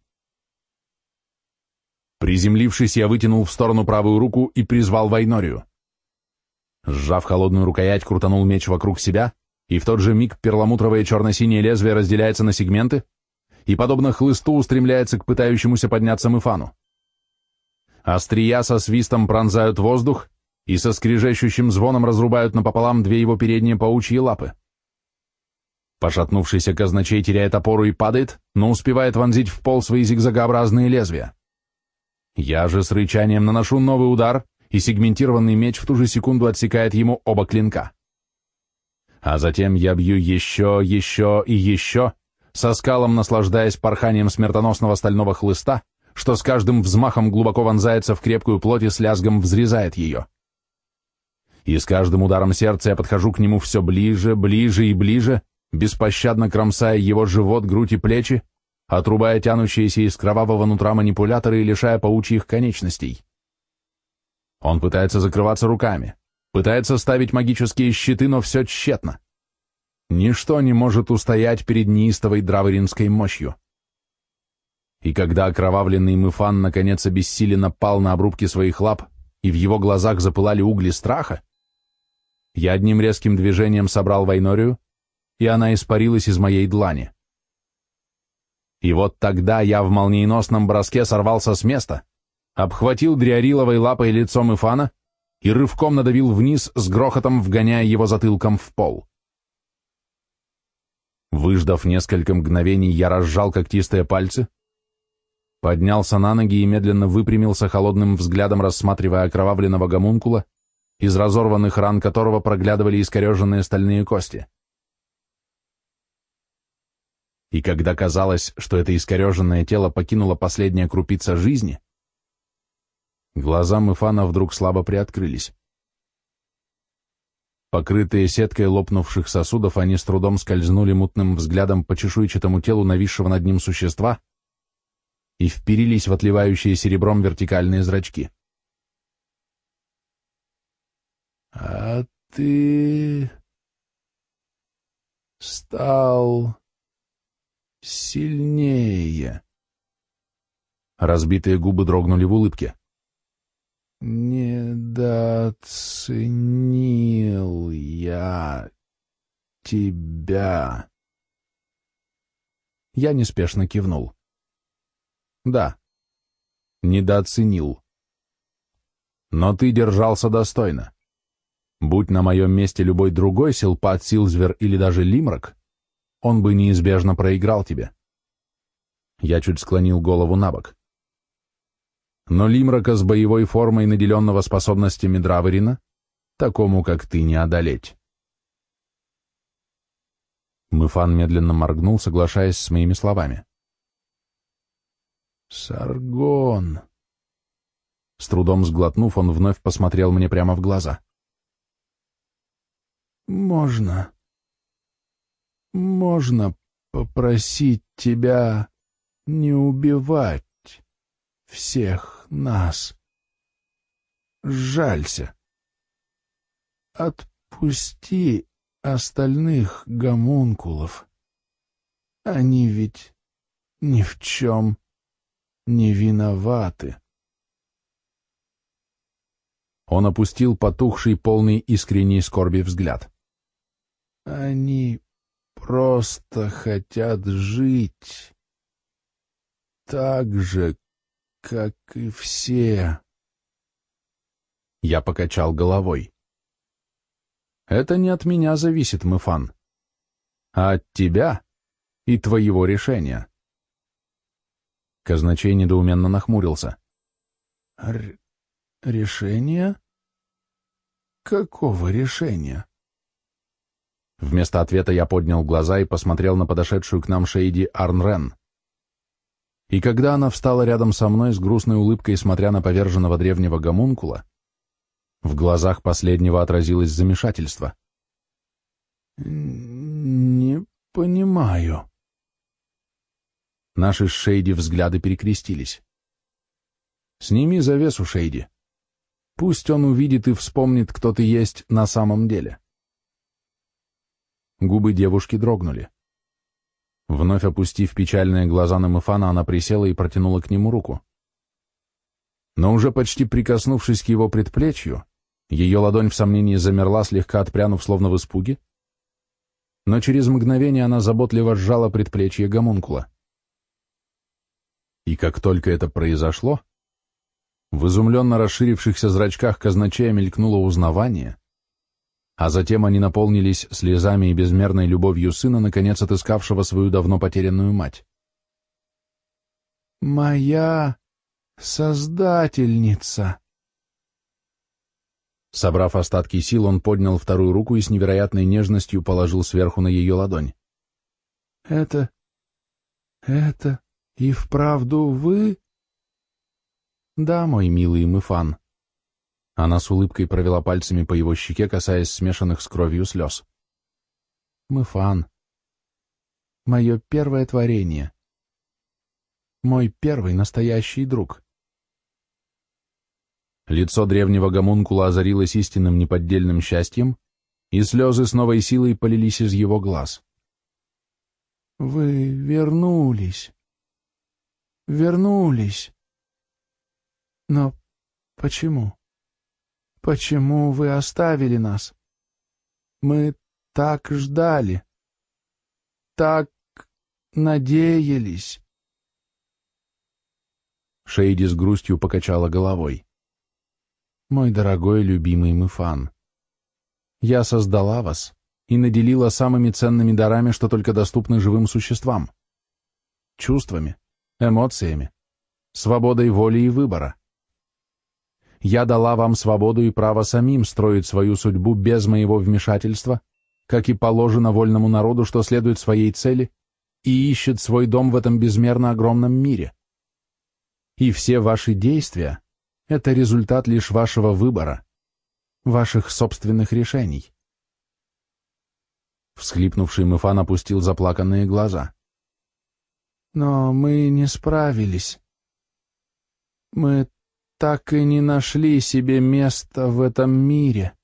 Приземлившись, я вытянул в сторону правую руку и призвал Вайнорию. Сжав холодную рукоять, крутанул меч вокруг себя и в тот же миг перламутровое черно-синее лезвие разделяется на сегменты и, подобно хлысту, устремляется к пытающемуся подняться Мефану. Острия со свистом пронзают воздух и со скрежещущим звоном разрубают напополам две его передние паучьи лапы. Пошатнувшийся казначей теряет опору и падает, но успевает вонзить в пол свои зигзагообразные лезвия. Я же с рычанием наношу новый удар, и сегментированный меч в ту же секунду отсекает ему оба клинка. А затем я бью еще и еще, со скалом наслаждаясь порханием смертоносного стального хлыста, что с каждым взмахом глубоко вонзается в крепкую плоть и с лязгом взрезает ее. И с каждым ударом сердца я подхожу к нему все ближе, ближе и ближе, беспощадно кромсая его живот, грудь и плечи, отрубая тянущиеся из кровавого нутра манипуляторы и лишая паучьих конечностей. Он пытается закрываться руками, пытается ставить магические щиты, но все тщетно. Ничто не может устоять перед неистовой драверинской мощью. И когда окровавленный Мефан наконец обессиленно пал на обрубки своих лап, и в его глазах запылали угли страха, я одним резким движением собрал Вайнорию, и она испарилась из моей длани. И вот тогда я в молниеносном броске сорвался с места, обхватил дриариловой лапой лицо Мефана и рывком надавил вниз, с грохотом вгоняя его затылком в пол. Выждав несколько мгновений, я разжал когтистые пальцы, поднялся на ноги и медленно выпрямился, холодным взглядом рассматривая окровавленного гомункула, из разорванных ран которого проглядывали искореженные стальные кости. И когда казалось, что это искореженное тело покинуло последняя крупица жизни, глаза Мефана вдруг слабо приоткрылись. Покрытые сеткой лопнувших сосудов, они с трудом скользнули мутным взглядом по чешуйчатому телу нависшего над ним существа и вперились в отливающие серебром вертикальные зрачки. «А ты стал сильнее». Разбитые губы дрогнули в улыбке. «Недооценил я тебя». Я неспешно кивнул. «Да, недооценил. Но ты держался достойно. Будь на моем месте любой другой Силпат, Силзвер или даже Лимрак, он бы неизбежно проиграл тебе». Я чуть склонил голову набок. Но Лимрака с боевой формой, наделенного способностями Драверина, такому, как ты, не одолеть. Мефан медленно моргнул, соглашаясь с моими словами. «Саргон!» С трудом сглотнув, он вновь посмотрел мне прямо в глаза. «Можно попросить тебя не убивать всех нас? Жалься. Отпусти остальных гомункулов. Они ведь ни в чем не виноваты». Он опустил потухший, полный искренней скорби взгляд. «Они просто хотят жить так же, как и все». Я покачал головой. «Это не от меня зависит, Мефан, а от тебя и твоего решения». Казначей недоуменно нахмурился. «Решение? Какого решения?» Вместо ответа я поднял глаза и посмотрел на подошедшую к нам Шейди Арнрен. И когда она встала рядом со мной с грустной улыбкой, смотря на поверженного древнего гомункула, в глазах последнего отразилось замешательство. «Не понимаю». Наши с Шейди взгляды перекрестились. «Сними завесу, Шейди. Пусть он увидит и вспомнит, кто ты есть на самом деле». Губы девушки дрогнули. Вновь опустив печальные глаза на Мефана, она присела и протянула к нему руку. Но уже почти прикоснувшись к его предплечью, ее ладонь в сомнении замерла, слегка отпрянув, словно в испуге, но через мгновение она заботливо сжала предплечье гомункула. И как только это произошло, в изумленно расширившихся зрачках казначея мелькнуло узнавание, а затем они наполнились слезами и безмерной любовью сына, наконец отыскавшего свою давно потерянную мать. «Моя создательница!» Собрав остатки сил, он поднял вторую руку и с невероятной нежностью положил сверху на ее ладонь. «Это и вправду вы?» «Да, мой милый Мыфан». Она с улыбкой провела пальцами по его щеке, касаясь смешанных с кровью слез. «Мыфан, мое первое творение, мой первый настоящий друг». Лицо древнего гомункула озарилось истинным неподдельным счастьем, и слезы с новой силой полились из его глаз. «Вы вернулись. Вернулись. Но почему? Почему вы оставили нас? Мы так ждали, так надеялись». Шейди с грустью покачала головой. «Мой дорогой, любимый Мыфан, я создала вас и наделила самыми ценными дарами, что только доступны живым существам. Чувствами, эмоциями, свободой воли и выбора. Я дала вам свободу и право самим строить свою судьбу без моего вмешательства, как и положено вольному народу, что следует своей цели и ищет свой дом в этом безмерно огромном мире. И все ваши действия — это результат лишь вашего выбора, ваших собственных решений». Всхлипнувший Мыфан опустил заплаканные глаза. «Но мы не справились. Мы так и не нашли себе места в этом мире.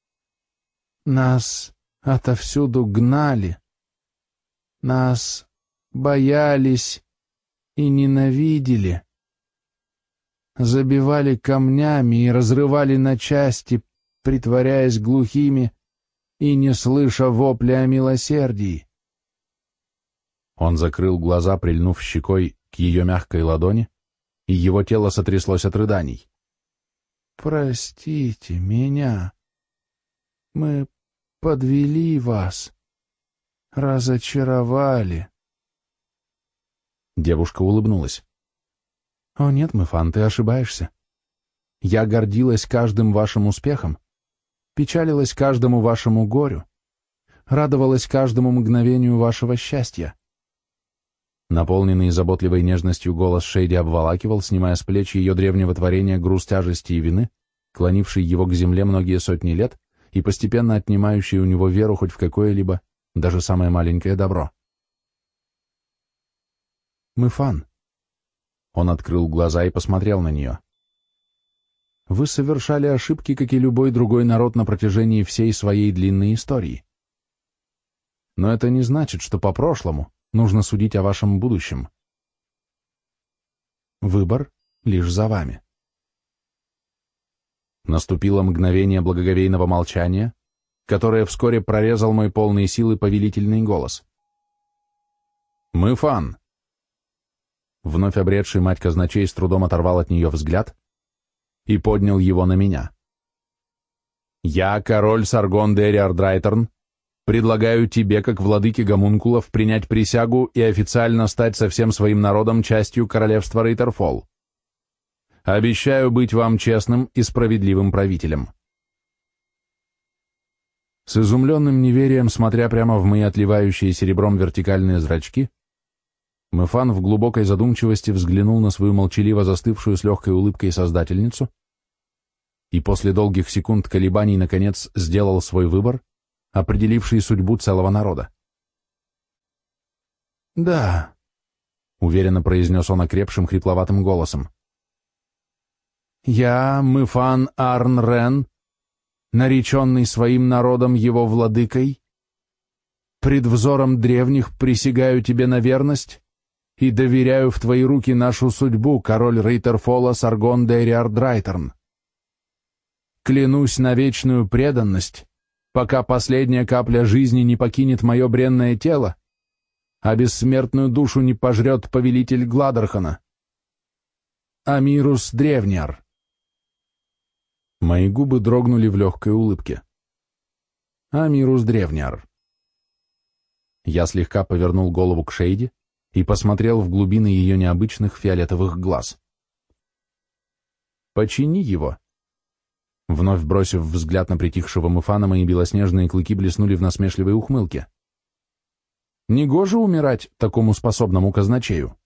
Нас отовсюду гнали. Нас боялись и ненавидели. Забивали камнями и разрывали на части, притворяясь глухими и не слыша вопля о милосердии». Он закрыл глаза, прильнув щекой к ее мягкой ладони, и его тело сотряслось от рыданий. «Простите меня. Мы подвели вас, разочаровали». Девушка улыбнулась. «О нет, Мыфан, ты ошибаешься. Я гордилась каждым вашим успехом, печалилась каждому вашему горю, радовалась каждому мгновению вашего счастья». Наполненный заботливой нежностью голос Шейди обволакивал, снимая с плеч ее древнего творения груз тяжести и вины, клонивший его к земле многие сотни лет и постепенно отнимающий у него веру хоть в какое-либо, даже самое маленькое добро. «Мыфан». Он открыл глаза и посмотрел на нее. «Вы совершали ошибки, как и любой другой народ на протяжении всей своей длинной истории. Но это не значит, что по прошлому нужно судить о вашем будущем. Выбор лишь за вами». Наступило мгновение благоговейного молчания, которое вскоре прорезал мой полный силы повелительный голос. «Мыфан!» Вновь обретший мать казначей с трудом оторвал от нее взгляд и поднял его на меня. «Я, король Саргон Дериар Драйтерн, предлагаю тебе, как владыке гомункулов, принять присягу и официально стать со всем своим народом частью королевства Рейтерфолл. Обещаю быть вам честным и справедливым правителем». С изумленным неверием, смотря прямо в мои отливающие серебром вертикальные зрачки, Мыфан в глубокой задумчивости взглянул на свою молчаливо застывшую с легкой улыбкой создательницу и после долгих секунд колебаний, наконец, сделал свой выбор, определивший судьбу целого народа. «Да», — уверенно произнес он окрепшим хрипловатым голосом. «Я, Мыфан Арн Рен, нареченный своим народом его владыкой, пред взором древних присягаю тебе на верность и доверяю в твои руки нашу судьбу, король Рейтерфолла Саргон Дериар Драйтерн. Клянусь на вечную преданность пока последняя капля жизни не покинет мое бренное тело, а бессмертную душу не пожрет повелитель Гладерхана. Амирус Древняр. Мои губы дрогнули в легкой улыбке. Амирус Древняр. Я слегка повернул голову к Шейди и посмотрел в глубины ее необычных фиолетовых глаз. «Почини его». Вновь бросив взгляд на притихшего Муфана, мои белоснежные клыки блеснули в насмешливой ухмылке. «Негоже умирать такому способному казначею».